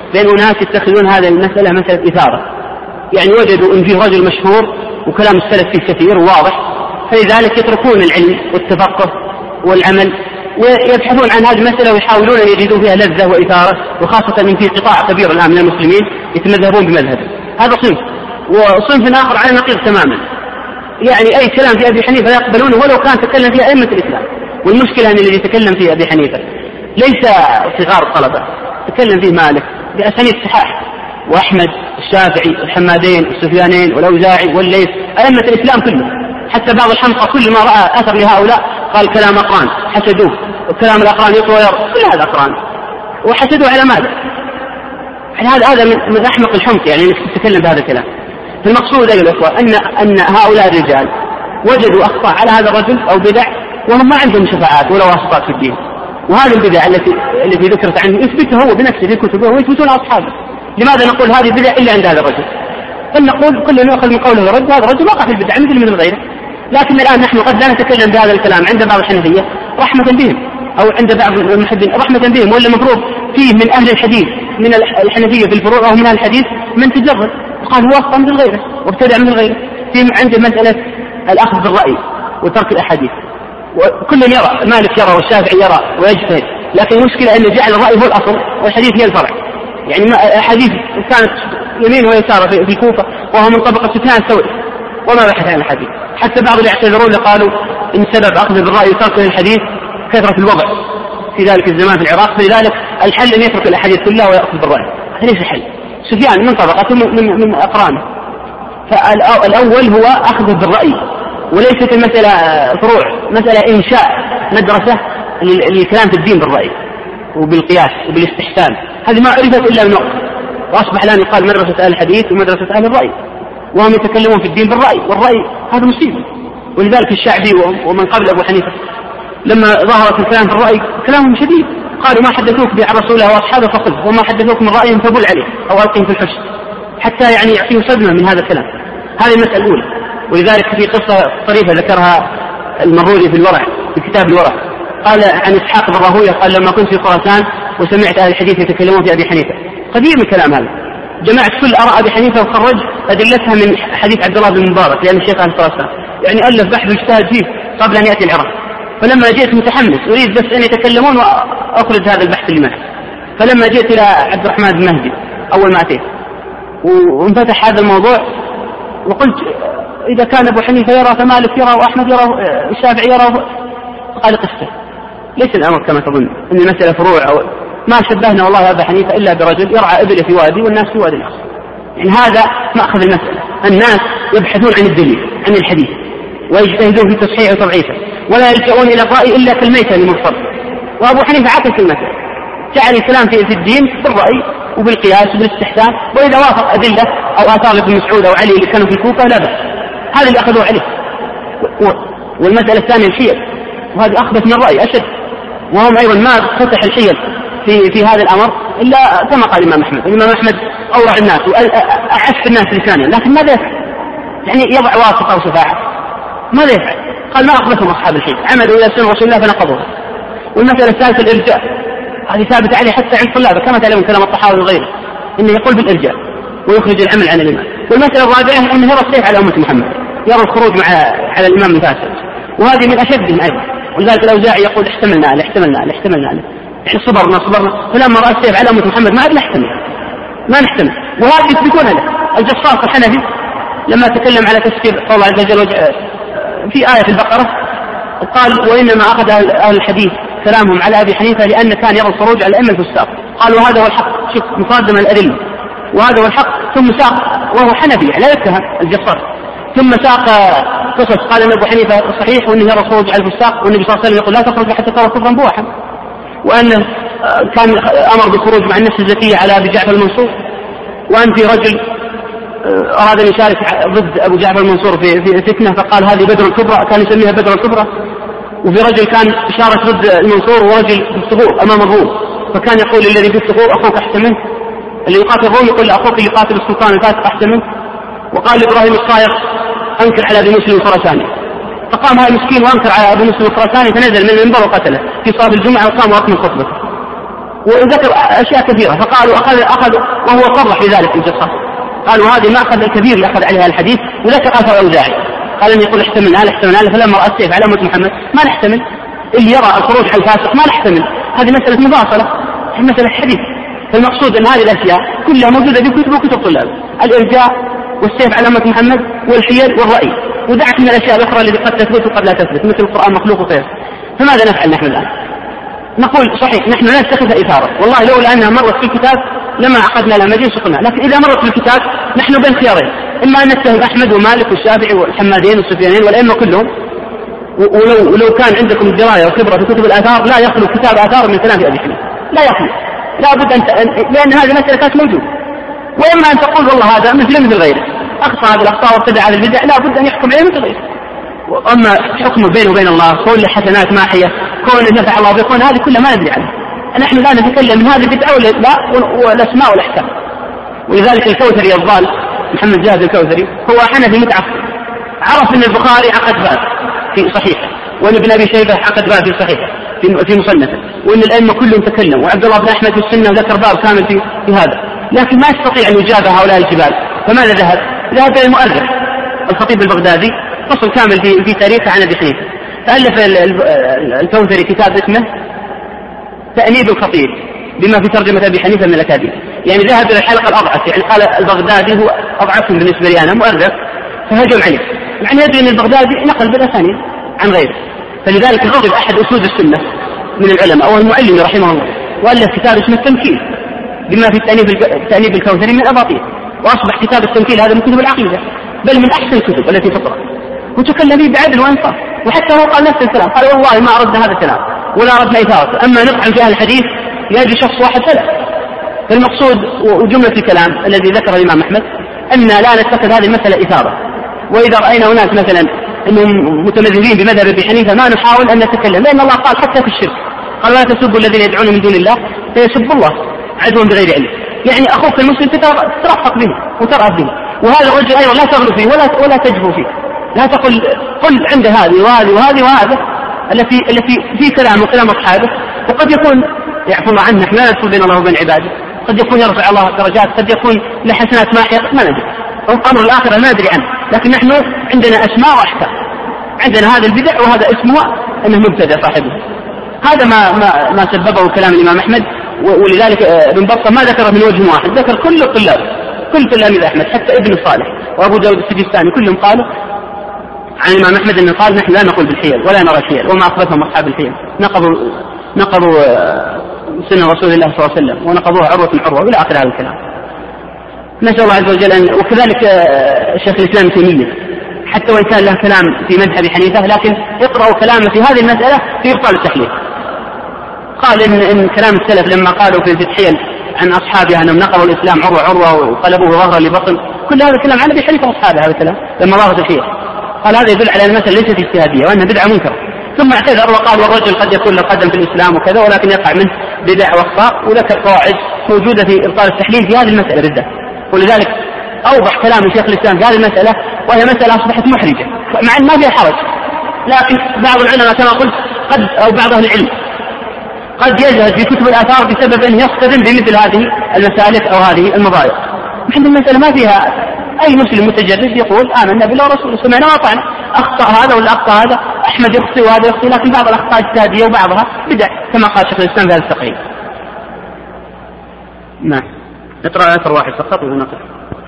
بين أناس يتخذون هذه المسألة مسألة إثارة، يعني وجدوا أن فيه رجل مشهور وكلام السلف فيه كثير وواضح، فلذلك يتركون العلم والتفقه والعمل ويبحثون عن هذه المسألة ويحاولون أن يجدوا فيها لذة وإثارة، وخاصة أن في قطاع كبير الآن من المسلمين يتمذهبون بمذهب. هذا صنف، وصنف آخر على نقيض تماما، يعني أي كلام في أبي حنيفة لا يقبلونه ولو كان تكلم فيه أئمة الإسلام. والمشكلة أن الذي يتكلم فيه أبي حنيفة ليس صغار الطلبة، تكلم فيه مالك بأسانيد صحاح، وأحمد الشافعي الحمادين السفيانين والأوزاعي والليث، أئمة الإسلام كله. حتى بعض الحمقى كل ما رأى أثر لهؤلاء قال كلام أقران حسدوه، وكلام الأقران يطوى ويرى، كل هذا أقران وحسدوه على ماذا؟ يعني هذا من أحمق الحمق، يعني أنك تتكلم بهذا الكلام. فالمقصود أيها الأخوة أن هؤلاء الرجال وجدوا أخطاء على هذا الرجل أو بدع وهم ما عندهم شفاعات ولا واسطات في الدين، وهذه البدع التي ذكرت عنه يثبتها هو بنفسه في كتبه ويثبتون أصحابه. لماذا نقول هذه بدع إلا عند هذا الرجل؟ بل نقول كل يأخذ من قوله الرجل، هذا الرجل وقع في البدع مثل غيره. لكن الآن نحن قد لا نتكلم بهذا الكلام عند بعض الحنفية رحمة بهم، أو عند بعض المحدثين رحمة بهم، ولا مفروض فيه من أهل الحديث من الحنفية في الفروع أو من أهل الحديث من تجرد وقال هو أخطأ مثل غيره وابتدع مثل غيره. في عنده مسألة الأخذ بالرأي وترك الأحاديث، وكل يرى، مالك يرى والشافعي يرى ويجتهد، لكن المشكلة أن جعل الرأي هو الأصل والحديث هي الفرع. يعني الحديث كانت يمين ويسار في الكوفة وهو من طبقة سفيان الثوري وما بحث عن الحديث. حتى بعض اللي يعتذرون قالوا إن سبب أخذ بالرأي وترك الحديث كثرة الوضع في ذلك الزمان في العراق، فلذلك الحل أن يترك الأحاديث كلها ويأخذ بالرأي. هذا ليس الحل. سفيان من طبقته من أقرانه، فالأول هو أخذ بالرأي، وليست المسألة فروع، مسألة إنشاء مدرسة للكلام في الدين بالرأي وبالقياس وبالاستحسان. هذه ما عرفت إلا من وقت، وأصبح الآن يقال مدرسة أهل الحديث ومدرسة أهل الرأي، وهم يتكلمون في الدين بالرأي، والرأي هذا مصيبة. ولذلك الشعبي ومن قبل أبو حنيفة لما ظهرت الكلام في الرأي كلامهم شديد، قالوا ما حدثوك به عن رسول الله وأصحابه فخذ، وما حدثوك من رأيهم فبل عليه أو ألقهم في الحشد، حتى يعني يعطيه صدمة من هذا الكلام. هذه المسألة الأولى. ولذلك في قصة طريفة ذكرها المروري في الورع في كتاب الورع، قال عن إسحاق بن راهويه قال لما كنت في خراسان وسمعت أهل الحديث يتكلمون في أبي حنيفة، قديم الكلام هذا، جمعت كل آراء أبي حنيفة وخرج أدلتها من حديث عبد الله بن مبارك لأن الشيخ أهل خراسان يعني ألف بحث واجتهد فيه قبل أن يأتي العراق. فلما جئت متحمس أريد بس أن يتكلمون وأخرج هذا البحث اللي معه، فلما جئت إلى عبد الرحمن بن مهدي أول ما أتيت وانفتح هذا الموضوع وقلت إذا كان أبو حنيفة يرى فمالك يرى وأحمد يرى الشافعي يرى، قال قصة ليس الأمر كما تظن أن المسألة فروع أو ما شبهنا والله أبا حنيفة إلا برجل يرعى إبل في وادي والناس في وادي آخر. يعني هذا مأخذ المسألة. الناس يبحثون عن الدليل عن الحديث ويجتهدون في تصحيحه وتضعيفه، ولا يلجؤون إلى الرأي إلا كالميتة لمضطر. وأبو حنيفة عكس المسألة، جعل الكلام في الدين بالرأي وبالقياس وبالاستحسان، وإذا وافق أدلة أو آثار لابن مسعود أو علي اللي كانوا في الكوفة لا بأس، هذا اللي أخذوا عليه. والمسألة الثانية الحيل، وهذه أخذت من الرأي أشد، وهم أيضا ما فتح الحيل في هذا الأمر إلا كما قال الإمام أحمد أورع الناس وأعف الناس لسانا، لكن ماذا يفعل؟ يعني يضع واسطة أو شفاعة، ماذا يفعل؟ قال ما أخذتهم أصحاب الحيل، عمدوا إلى سنة رسول الله فنقضوه. والمسألة الثالثة الإرجاء، هذه ثابتة عليه حتى عند طلابه كما تعلمون كلام الطحاوي وغيره إنه يقول بالإرجاء ويخرج العمل عن الإمام. والمسألة الرابعة أنه يرى السيف على أمة محمد، يرى الخروج على الإمام الفاسد، وهذه من أشدهم أيضا. ولذلك الأوزاعي يقول احتملنا عليه يعني صبرنا فلما رأى السيف على أمة محمد ما عاد ما نحتمل. وهذا يثبتون له الجصاص الحنفي لما تكلم على تفسير الله عز وجل في آية في البقرة قال وإنما أخذ أهل الحديث كلامهم على أبي حنيفة لأن كان يرى الخروج على الأئمة الفساق. قال وهذا هو الحق، شوف مقدم الأدلة، وهذا هو الحق. ثم ساق وهو حنفي لا يتهم الجصاص، ثم ساق قصص قال أن أبو حنيفة صحيح وأنه يرى الخروج على الفساق، والنبي صلى الله عليه وسلم يقول لا تخرج حتى ترى كفرا بواحا، وأنه كان أمر بالخروج مع النفس الزكية على أبي جعفر المنصور، وأن في رجل أراد أن يشارك ضد أبو جعفر المنصور في فتنة فقال هذه بدر الكبرى، كان يسميها بدر الكبرى. وفي رجل كان يشارك ضد المنصور ورجل في الثغور أمام الروم، فكان يقول الذي في الثغور أخوك أحسن منه، اللي يقاتل الروم يقول أخوك اللي يقاتل السلطان الفاسق أحسن منه. وقال لإبراهيم الصايغ أنكر على أبي مسلم الخراساني، فقام هذا المسكين وأنكر على أبي مسلم الخراساني فنزل من المنبر وقتله في صلاة الجمعة وقام وأكمل خطبته. وذكر أشياء كثيرة، فقالوا أخذ وهو صرح بذلك في القصة، قالوا هذه مأخذ الكبير اللي أخذ عليها الحديث. وذكر أثر الأوزاعي قال إن يقول احتملنا فلما رأى السيف على أمة محمد ما نحتمل، اللي يرى الخروج على الفاسق ما نحتمل، هذه مسألة مفاصلة، مسألة حديث. فالمقصود أن هذه الأشياء كلها موجودة في كتب وكتب طلاب، الإرجاء والسيف على أمة محمد والحيل والرأي، ودعت من الأشياء الأخرى التي قد تثبت وقد لا تثبت مثل القرآن مخلوق وغيره. فماذا نفعل نحن الآن؟ نقول صحيح نحن لا نتخذ إثارة، والله لولا أنها مرت في الكتاب لما عقدنا لها مجلس وقلنا، لكن إذا مرت في الكتاب نحن بين خيارين، إما أن نتهم أحمد ومالك والشافعي والحمادين والسفيانين والأئمة كلهم، ولو كان عندكم دراية وخبرة في كتب الآثار لا يخلو كتاب آثار من كلام أبي حنيفة، لا يخلو، لا بد لأن هذه مسألة كانت موجودة. وإما أن تقول والله هذا مثل غيره أخطأ هذه الأخطاء وابتدع هذه البدع، لا بد أن يحكم عليه مثل غيره. وأما حكمه بينه وبين الله كل حسنات ماحية كون نفع الله بيكون، هذه كلها ما ندري عنها. نحن لا نتكلم من هذه البدعة والأسماء والأحكام. ولذلك الكوثري الضال محمد جاهد الكوثري هو حنفي متعصب، عرف أن البخاري عقد باب في صحيحه، وأن ابن أبي شيبة عقد باب في صحيحه في مصنفه، وأن الأئمة كلهم تكلموا، وعبد الله بن أحمد والسنة ذكر باب كامل في هذا، لكن ما يستطيع أن يجاب هؤلاء الجبال. فماذا ذهب إلى المؤرخ الخطيب البغدادي فصل كامل في تاريخه عن أبي حنيفة. فألف الكوثري كتاب اسمه تأنيب الخطيب بما في ترجمة أبي حنيفة من الأكاذيب، يعني ذهب إلى الحلقة الأضعف، يعني قال البغدادي هو أضعفهم بالنسبة لي أنا مؤرخ، فهجم عليه، يعني يدري أن البغدادي نقل بالأسانيد عن غيره. فلذلك غضب أحد أسود السنة من العلماء أو المعلم رحمه الله، وألف كتاب اسمه التمكين بما في تأنيب الكوثري من الأباطيل، وأصبح كتاب التمكين هذا من كتب العقيدة، بل من أحسن الكتب التي تقرأ، وتكلم فيه بعدل وإنصاف. وحتى هو قال نفس الكلام، قال والله ما أردنا هذا الكلام ولا أردنا إثارته، أما نطعن في أهل الحديث لأجل شخص واحد فلا. فالمقصود وجملة الكلام الذي ذكر الإمام أحمد أن لا نتخذ هذه المسألة إثارة. وإذا رأينا أناس مثلا أنهم متمذهبين بمذهب أبي حنيفة ما نحاول أن نتكلم، لأن الله قال حتى في الشرك قال لا تسبوا الذين يدعون من دون الله فيسبوا الله عدوا بغير علم. يعني أخوك المسلم ترفق به وترأف به، وهذا الرجل أيضا لا تغلو فيه ولا تجفو فيه، لا تقل قل عند هذه وهذه وهذه وهذا التي في كلام وكلام أصحابه، وقد يكون يعفو الله عنه، نحن لا ندخل بين الله وبين عباده، قد يكون يرفع الله درجات، قد يكون لحسنات ماحية ما ندري، أمر الآخرة ما ندري عنه، لكن نحن عندنا أسماء وأحكام، عندنا هذا البدع وهذا اسمه أنه مبتدع صاحبه. هذا ما سببه كلام الإمام أحمد. ولذلك ابن بطة ما ذكره من وجه واحد، ذكر كل تلاميذ أحمد، حتى ابن صالح وأبو داود السجستاني كلهم قالوا عن الإمام أحمد أنه قال نحن لا نقول بالحيل ولا نرى الحيل وما أخبثهم أصحاب الحيل، نقضوا سنة رسول الله صلى الله عليه وسلم ونقضوها عروة وإلى آخر هذا الكلام. نسأل الله عز وجل وكذلك شيخ الإسلام تيمية حتى وإن كان له كلام في مذهب حنيفة، لكن اقرأوا كلامه في هذه المسألة في إبطال التحليل. قال إن كلام السلف لما قالوا في الحيل عن أصحابها أنهم نقضوا الإسلام عروة وقلبوه ظهرا لبطن، كل هذا الكلام عن أبي حنيفة وأصحابه، هذا الكلام لما ظهرت الحيل قال هذا يدل على أن المسألة ليست اجتهادية وأنها بدعة منكرة. ثم اعتذر وقال والرجل قد يكون له قدم في الإسلام وكذا ولكن يقع منه بدع وأخطاء، وذكر قواعد موجودة في إبطال التحليل في هذه المسألة بالذات. ولذلك أوضح كلام شيخ الإسلام في هذه المسألة، وهي مسألة أصبحت محرجة مع أن ما فيها حرج، لكن بعض العلماء كما قلت أو بعض أهل العلم قد يجهد في كتب الآثار بسبب أن يصطدم بمثل هذه المسالك أو هذه المضايق. عند المسألة ما فيها أي مسلم متجرد يقول آمنا بالله ورسوله سمعنا وأطعنا، أخطأ هذا ولا أخطأ هذا، أحمد يخطئ وهذا يخطئ، لكن بعض الأخطاء اجتهادية وبعضها بدع كما قال شيخ الإسلام في هذا التقريب. نعم، نقرأ آخر واحد فقط ونقف.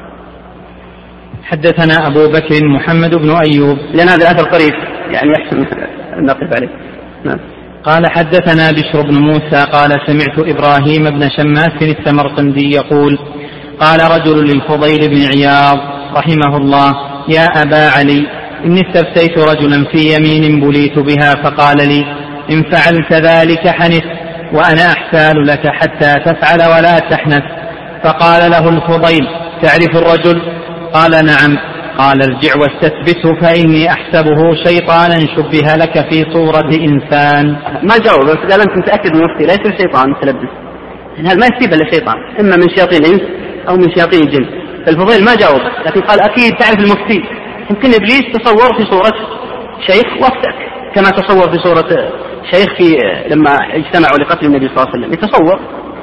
حدثنا أبو بكر محمد بن أيوب، لأن هذا الأثر قريب يعني يحسن نقف عليه. نعم. قال حدثنا بشر بن موسى قال سمعت إبراهيم بن شماس السمرقندي يقول قال رجل للفضيل بن عياض رحمه الله يا أبا علي إني استفتيت رجلا في يمين بليت بها فقال لي إن فعلت ذلك حنث وأنا أحتال لك حتى تفعل ولا تحنث. فقال له الفضيل تعرف الرجل؟ قال نعم. قال ارجع واستثبته فإني أحسبه شيطانا شبه لك في صورة إنسان. ما جاوب، بس قال أنت متأكد من مفتي ليس الشيطان متلبس، هذا ما يستيب إلا الشيطان، إما من شياطين الإنس أو من شياطين الجن. فالفضيل ما جاوب، لكن قال أكيد تعرف المفتي، يمكن إبليس تصور في صورة شيخ وافتك كما تصور في صورة شيخ في لما اجتمعوا لقتل النبي صلى الله عليه وسلم، يتصور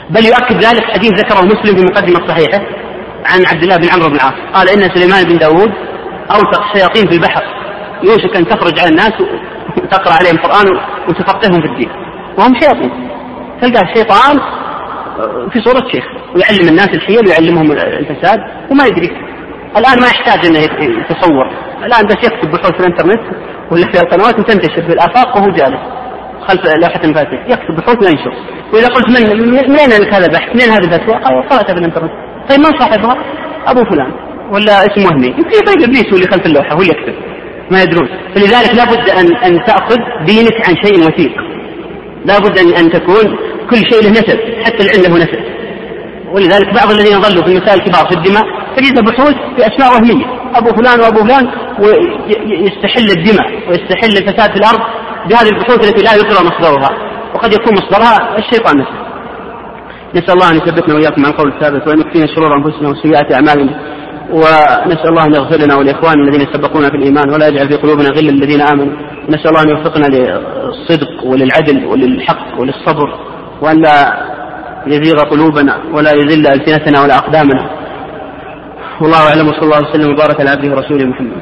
بل يؤكد ذلك حديث ذكره مسلم في مقدمة صحيحه عن عبد الله بن عمرو بن العاص قال إن سليمان بن داود أوثق الشياطين في البحر يوشك أن تخرج على الناس وتقرأ عليهم القرآن وتفقههم في الدين وهم شياطين. تلقى الشيطان في صورة شيخ ويعلم الناس الحيل ويعلمهم الفساد وما يدري. الآن ما يحتاج أنه يتصور، الآن بس يكتب بحوث في الإنترنت ولا في القنوات وتنتشر في الآفاق وهو جالس خلف لوحة مفاتيح يكتب بحوث وينشر. وإذا قلت من أين لك هذا البحث؟ من هذا الفتوى؟ قال قرأتها في الإنترنت. طيب من صاحبها؟ أبو فلان ولا اسم وهمي. يمكن يطيب إبليس هو اللي خلف اللوحة هو يكتب ما يدرون. فلذلك لابد أن تأخذ دينك عن شيء وثيق، لابد أن تكون كل شيء له نسب حتى اللي عنده نسب. ولذلك بعض الذين ظلوا في المسائل الكبار في الدماء تجد بحوث في أسماء وهمية أبو فلان وأبو فلان ويستحل الدماء ويستحل الفساد في الأرض بهذه البحوث التي لا يدرى مصدرها وقد يكون مصدرها الشيطان نفسه. نسأل الله أن يثبتنا وإياكم عن القول الثابت وأن يكفينا شرور أنفسنا وسيئات أعمالنا، ونسأل الله أن يغفر لنا ولإخواننا الذين سبقونا في الإيمان ولا يجعل في قلوبنا غلا للذين آمنوا. نسأل الله أن يوفقنا للصدق وللعدل وللحق وللصبر وأن لا يزيغ قلوبنا ولا يذل ألسنتنا ولا أقدامنا. والله أعلم وصلى الله وسلم وبارك على عبده ورسوله محمد.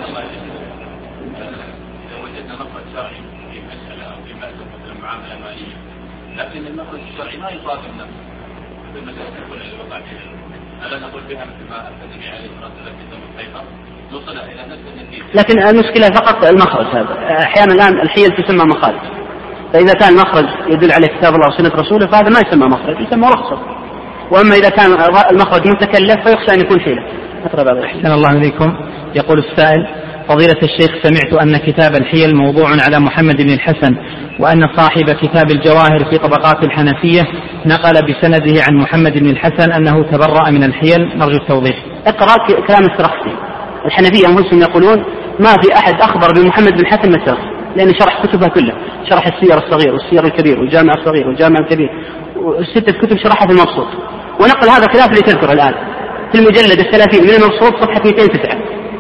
لكن المخرج الشرعي ما يطابق نفسه بالمسألة الأولى اللي وقع فيها، ألا نقول بها مثل ما النبي عليه الصلاة والسلام في دم الحيضة نوصل إلى نفس النتيجة. لكن المشكلة فقط المخرج هذا. أحيانا الآن الحيل تسمى مخارج، فإذا كان المخرج يدل على كتاب الله وسنة رسوله فهذا ما يسمى مخرج، يسمى رخصة. وأما إذا كان المخرج متكلف فيخشى أن يكون حيلة. أحسن الله إليكم. يقول السائل: فضيلة الشيخ، سمعت أن كتاب الحيل موضوع على محمد بن الحسن، وأن صاحب كتاب الجواهر في طبقات الحنفية نقل بسنده عن محمد بن الحسن أنه تبرأ من الحيل. نرجو التوضيح. اقرأ كلام السرخسي. الحنفية أنفسهم يقولون ما في أحد أخبر بمحمد بن الحسن من السرخسي، لأن شرح كتبها كلها، شرح السير الصغير والسير الكبير والجامع الصغير والجامع الكبير، والستة كتب شرحها في المبسوط. ونقل هذا الخلاف اللي تذكر الآن في المجلد 30 من المبسوط صفحة 209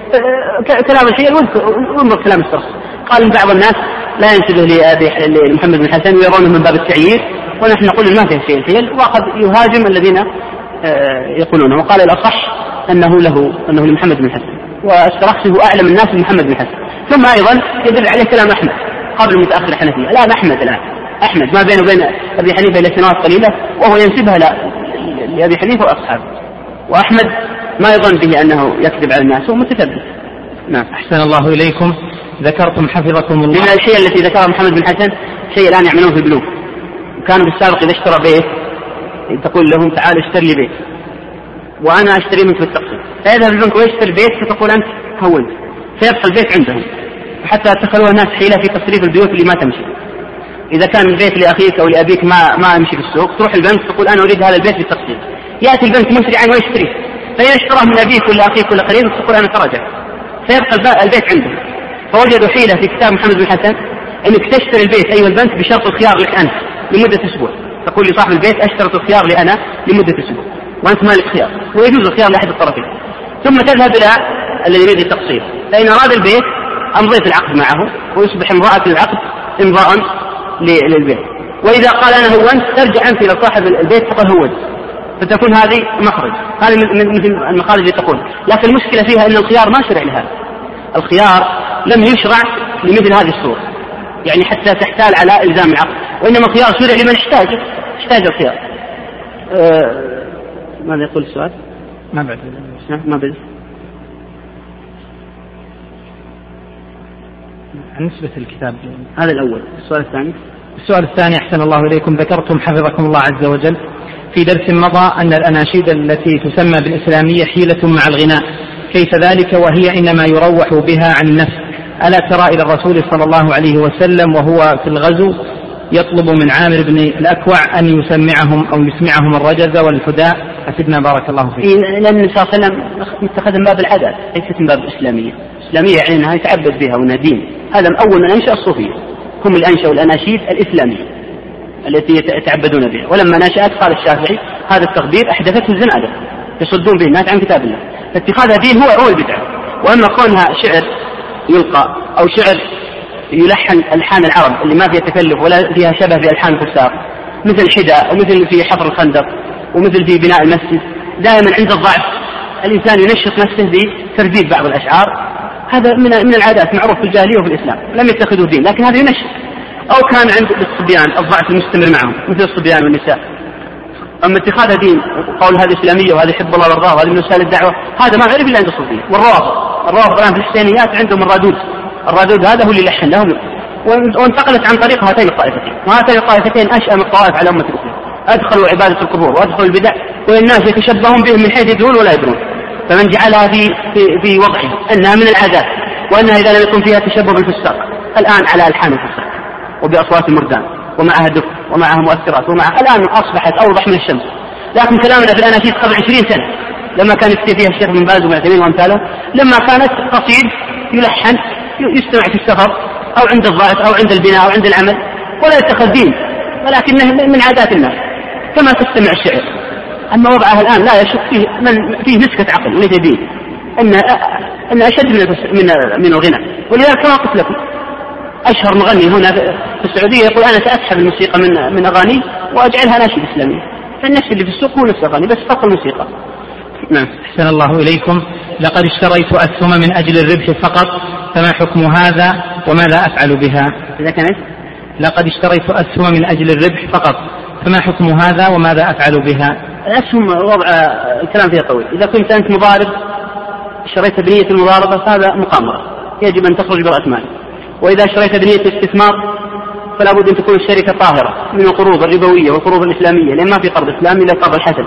كلام الحيل وانظر كلام السرخسي. قال بعض الناس لا ينتبه لمحمد بن الحسن ويرونه من باب التعيير، ونحن نقول ما فيه شيء الحيل، وقد يهاجم الذين يقولونه. وقال الأصح أنه لمحمد بن الحسن، والسرخسي هو أعلم الناس بمحمد بن الحسن. ثم أيضا يدل عليه كلام أحمد قبل متأخر الحنفية. الآن أحمد ما بينه وبين أبي حنيفة إلى سنوات قليلة، وهو ينسبها لأبي حنيفة وأصحابه. وأحمد ما يظن به أنه يكذب على الناس، هو متثبت. نعم. أحسن الله إليكم. ذكرتم حفظكم الله من الشيء التي ذكرها محمد بن حسن شيء الآن يعملون في البنوك. كانوا بالسابق إذا اشترى بيت تقول لهم تعالوا اشتري لي بيت وأنا أشتري منك بالتقسيط، فيذهب البنك ويشتري بيت فتقول أنت هونت، فيبقى البيت عندهم، حتى اتخذوها الناس حيلة في تصريف البيوت اللي ما تمشي. إذا كان البيت لأخيك أو لأبيك ما يمشي في السوق تروح البنك تقول أنا أريد هذا البيت بالتقسيط، يأتي البنك مسرعا ويشتريه، فيشتراه من أبيك ولا أخيك ولا قريب تقول أنا تراجع، فيبقى البيت عندهم. فوجدوا حيلة في كتاب محمد بن حسن أنك تشتري البيت أيها البنك بشرط الخيار لك أنت لمدة أسبوع. تقول لصاحب البيت أشترط الخيار لي أنا لمدة أسبوع وأنت مالك خيار، ويجوز الخيار لأحد الطرفين. ثم تذهب إلى الذي يريد التقسيط، فإن أراد البيت أمضيت العقد معه ويصبح امضاء العقد امضاء للبيت. وإذا قال أنا هونت ترجع أنت إلى صاحب البيت تقول هونت، فتكون هذه مخرج. هذه مثل المخارج اللي تقول. لكن المشكلة فيها أن الخيار ما شرع لهذا، الخيار لم يشرع لمثل هذه الصورة، يعني حتى تحتال على إلزام العقد، وإنما الخيار شرع لمن احتاج الخيار. ماذا يقول السؤال؟ ما بعد عن نسبة الكتاب. هذا الأول. السؤال الثاني أحسن الله إليكم. ذكرتم حفظكم الله عز وجل في درس مضى أن الأناشيد التي تسمى بالإسلامية حيلة مع الغناء، كيف ذلك وهي إنما يروح بها عن النفس؟ ألا ترى إلى الرسول صلى الله عليه وسلم وهو في الغزو يطلب من عامر بن الأكوع أن يسمعهم الرجز والحداء؟ أفدنا بارك الله فيك. لأن النبي صلى الله عليه وسلم اتخذ من باب العادات ليست من باب الإسلامية. الإسلامية يعني أنها يتعبد بها ونادين. هذا أول من أنشأ الصوفية، هم اللي أنشأوا الأناشيد الإسلامية التي يتعبدون بها. ولما نشأت قال الشافعي هذا التقدير أحدثته الزنادقة يصدون به الناس عن كتاب الله، فاتخاذها دين هو البدعة. وأما كونها شعر يلقى أو شعر يلحن ألحان العرب اللي ما فيها تكلف ولا فيها شبه بألحان الفساق مثل الحدى ومثل في حفر الخندق ومثل في بناء المسجد. دائما عند الضعف الإنسان ينشط نفسه بترديد بعض الأشعار. هذا من العادات معروف في الجاهلية وفي الإسلام، لم يتخذوا دين، لكن هذا ينشط. أو كان عند الصبيان الضعف المستمر معهم مثل الصبيان والنساء. أما اتخاذ دين قول هذه إسلامية وهذه حب الله وارضاه وهذه من وسائل الدعوة، هذا ما غير إلا عند الصوفية. والروافض الآن في الحسينيات عندهم الرادود هذا هو اللي لحن لهم، وانتقلت عن طريق هاتين الطائفتين. وهاتين الطائفتين أشأم الطوائف على أمة الإسلام، أدخلوا عبادة القبور وأدخلوا البدع، والناس يتشبهون بهم من حيث يدرون ولا يدرون. فمن جعلها في وضعها أنها من العادات، وأنها إذا لم يكن فيها تشبه بالفساق الآن على ألحان الفساق وبأصوات المردان ومعها دف ومعها مؤثرات الآن أصبحت أوضح من الشمس. لكن كلامنا في الأناشيد قبل 20 سنة لما كان يفتي فيها الشيخ بن باز وابن عثيمين وأمثاله، لما كانت قصيد يلحن يستمع في السفر أو عند الضائف أو عند البناء أو عند العمل، ولا يتخذ دين، ولكنه من عادات الناس كما تستمع الشعر. أما وضعها الآن لا يشك فيه مسكة عقل وليس دين، أن أشد من الغنى. ولذلك كما قلت لكم أشهر مغني هنا في السعودية يقول أنا سأسحب الموسيقى من أغاني وأجعلها ناشد إسلامي، فالنفس اللي في السوق هو نفس أغاني بس فقط الموسيقى. نعم. أحسن الله إليكم. لقد اشتريت أسهم من أجل الربح فقط، فما حكم هذا وماذا أفعل بها؟ إذا كانت لقد اشتريت أسهم من أجل الربح فقط، فما حكم هذا وماذا أفعل بها؟ الأسهم وضع الكلام فيها طويل. إذا كنت أنت مضارب اشتريت بنية المضاربة فهذا مقامرة، يجب أن تخرج برأس مال. وإذا اشتريت بنية الاستثمار فلا بد أن تكون الشركة طاهرة من القروض الربوية والقروض الإسلامية، لأن ما في قرض إسلامي إلا القرض الحسن،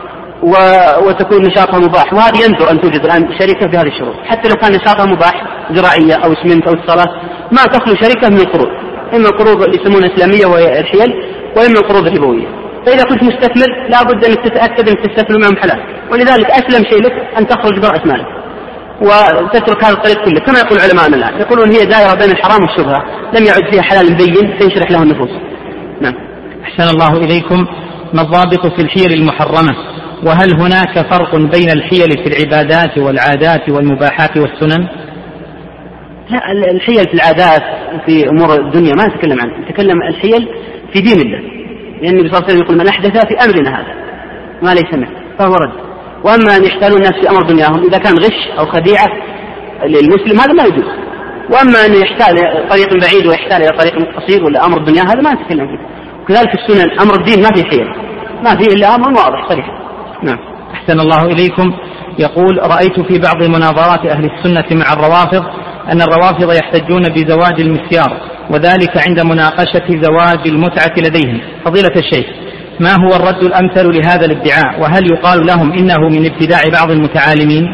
وتكون نشاطها مباح. وهذه ينظر أن توجد الآن شركة بهذه الشروط، حتى لو كان نشاطها مباح زراعية أو اسمنت أو اتصالات ما تخلو شركة من القروض، إما القروض اللي يسمونها إسلامية وهي الحيل، وإما القروض الربوية. فإذا كنت مستثمر لا بد أن تتأكد أن تستثمر معهم حلال، ولذلك أسلم شيء لك أن تخرج برأس مالك وتترك هذا الطريق كله. كما يقول علماءنا الآن يقولون هي دائرة بين الحرام والشبهة، لم يعد فيها حلال بين تنشرح له النفوس. نعم. أحسن الله إليكم. ما الضابط في الحيل المحرمة؟ وهل هناك فرق بين الحيل في العبادات والعادات والمباحات والسنن؟ لا، الحيل في العادات في أمور الدنيا ما نتكلم عنها، نتكلم الحيل في دين الله، لأن النبي صلى الله عليه وسلم يقول من أحدث في أمرنا هذا ما ليس منه فهو رد. وأما أن يحتالون الناس في أمر دنياهم إذا كان غش أو خديعة للمسلم هذا ما يجوز. وأما أن يحتال طريق بعيد ويحتال إلى طريق قصير ولا أمر الدنيا هذا ما نتكلم فيه. وكذلك السنن أمر الدين ما فيه حيل، ما فيه إلا أمر واضح صريح. نعم. أحسن الله إليكم. يقول رأيت في بعض مناظرات أهل السنة مع الروافض أن الروافض يحتجون بزواج المسيار، وذلك عند مناقشة زواج المتعة لديهم. فضيلة الشيخ، ما هو الرد الأمثل لهذا الادعاء؟ وهل يقال لهم إنه من ابتداع بعض المتعالمين؟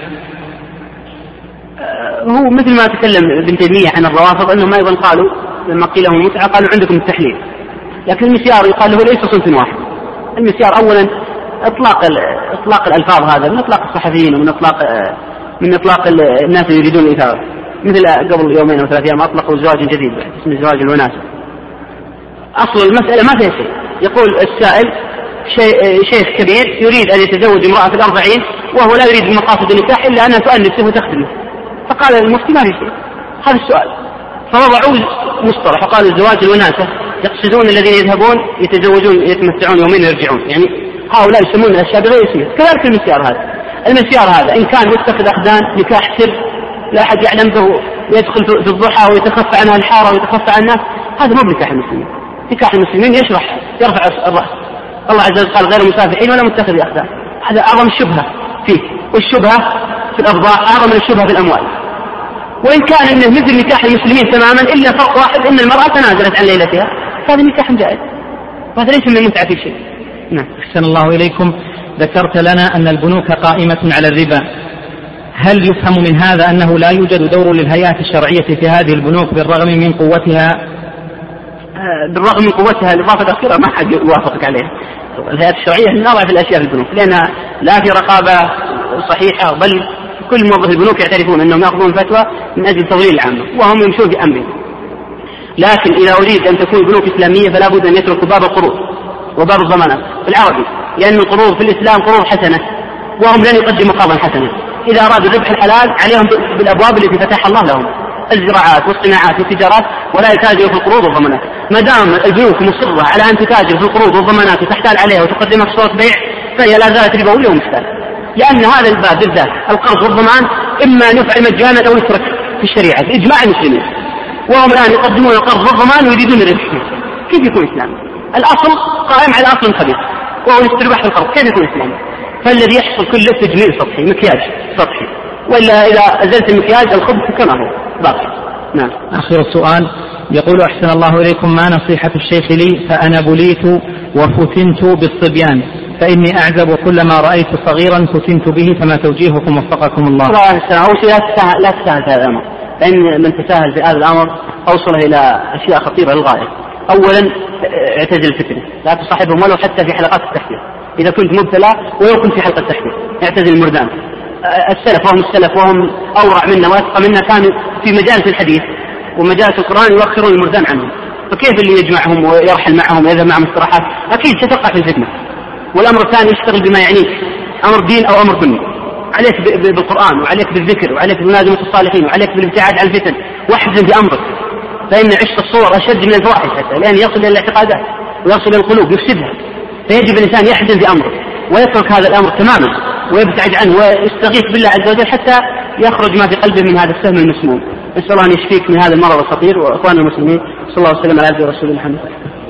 هو مثل ما تكلم ابن تيمية عن الروافض أنهم أيضا قالوا لما قيل لهم المتعة قالوا عندكم التحليل، لكن المسيار يقال له ليس صنف واحد. المسيار أولا إطلاق الألفاظ هذا من إطلاق الصحفيين ومن إطلاق الناس اللي يريدون الإثارة. مثل قبل يومين أو 3 أيام أطلقوا زواج جديد اسمه زواج الوناسة. أصل المسألة ما فيها شيء. يقول السائل شيخ كبير يريد أن يتزوج امرأة في 40 وهو لا يريد مقاصد النكاح إلا أنها تؤنسه وتخدمه، فقال المفتي ما في شيء. هذا السؤال، فوضعوا مصطلح وقال الزواج الوناسة، يقصدون الذين يذهبون يتزوجون يتمتعون يومين ويرجعون، يعني هؤلاء يسمون الأشياء بغير اسمه. كذلك المسيار هذا إن كان متخذ أخدان نكاح سر لا أحد يعلم به، يدخل في الضحى ويتخفى عنها الحارة ويتخفى عن الناس، هذا مو بنكاح المسلمين. نكاح المسلمين يرفع الرأس. الله عز وجل قال غير مسافحين ولا متخذ أخدان. هذا أعظم الشبهة فيه، والشبهة في الأبضاع أعظم من الشبهة في الأموال. وإن كان إنه مثل نكاح المسلمين تماما إلا فرق واحد، إن المرأة تنازلت عن ليلتها، هذا نكاح جائز، وهذا ليس من المتعة في شيء. نعم. أحسن الله إليكم. ذكرت لنا أن البنوك قائمة على الربا، هل يفهم من هذا أنه لا يوجد دور للهيئات الشرعية في هذه البنوك بالرغم من قوتها؟ بالرغم من قوتها الإضافة الأخيرة ما حد يوافقك عليها. الهيئات الشرعية من أضعف الأشياء في البنوك، لأنها لا في رقابة صحيحة، بل كل موظف البنوك يعترفون أنهم يأخذون فتوى من أجل تضليل العامة وهم يمشون في أمره. لكن إذا أريد أن تكون بنوك إسلامية فلا بد أن يتركوا باب القروض وباب الضمانات بالعربي، لأن القروض في الإسلام قروض حسنة وهم لن يقدموا قرضا حسنا. إذا أرادوا الربح الحلال عليهم بالأبواب التي فتح الله لهم، الزراعات والصناعات والتجارات ولا يتاجروا في القروض والضمانات. ما دام البنوك مصرة على أن تتاجر في القروض والضمانات وتحتال عليها وتقدمها في صورة بيع فهي لا زالت ربوية ومحتال، لأن هذا الباب بالذات القرض والضمان إما نفعل مجانا أو يترك في الشريعة بإجماع المسلمين، وهم الآن يقدمون القرض والضمان ويريدون الربح. كيف يكون إسلام؟ الأصل قائم على أصل خبيث وهو الاسترباح في القرض، كيف يكون إسلام؟ فالذي يحصل كله تجميل سطحي، مكياج سطحي، وإلا إذا أزلت المكياج الخبث كما هو باقي. نعم. آخر السؤال يقول: أحسن الله إليكم، ما نصيحة الشيخ لي فأنا بليت وفتنت بالصبيان فإني أعزب كلما رأيت صغيرا فتنت به، فما توجيهكم وفقكم الله؟ أول شيء لا تساهل في هذا الأمر، لأن من تساهل في هذا الأمر أوصله إلى أشياء خطيرة للغاية. أولا اعتزل الفتنة، لا تصاحبهم ولو حتى في حلقات التحفيظ، إذا كنت مبتلى ولو كنت في حلقة التحفيظ اعتزل المردان. السلف وهم السلف وهم أورع منا وأتقى منا كانوا في مجالس الحديث ومجالس القرآن يؤخرون المردان عنهم، فكيف اللي يجمعهم ويرحل معهم ويذهب معهم استراحات؟ أكيد ستقع في الفتنة. والأمر الثاني اشتغل بما يعنيك، أمر دين أو أمر دنيا، عليك بالقرآن وعليك بالذكر وعليك بملازمة الصالحين وعليك بالابتعاد عن الفتن، واحزن بأمرك، فإن عشق الصور أشد من الفواحش حتى لأن يصل إلى الاعتقادات ويصل إلى القلوب يفسدها، فيجب الإنسان يحزن بأمره ويترك هذا الأمر تماما ويبتعد عنه ويستغيث بالله عز وجل حتى يخرج ما في قلبه من هذا السهم المسموم. نسأل الله أن يشفيك من هذا المرض الخطير. وأخواننا المسلمين صلى الله عليه وسلم على عبده ورسوله محمد.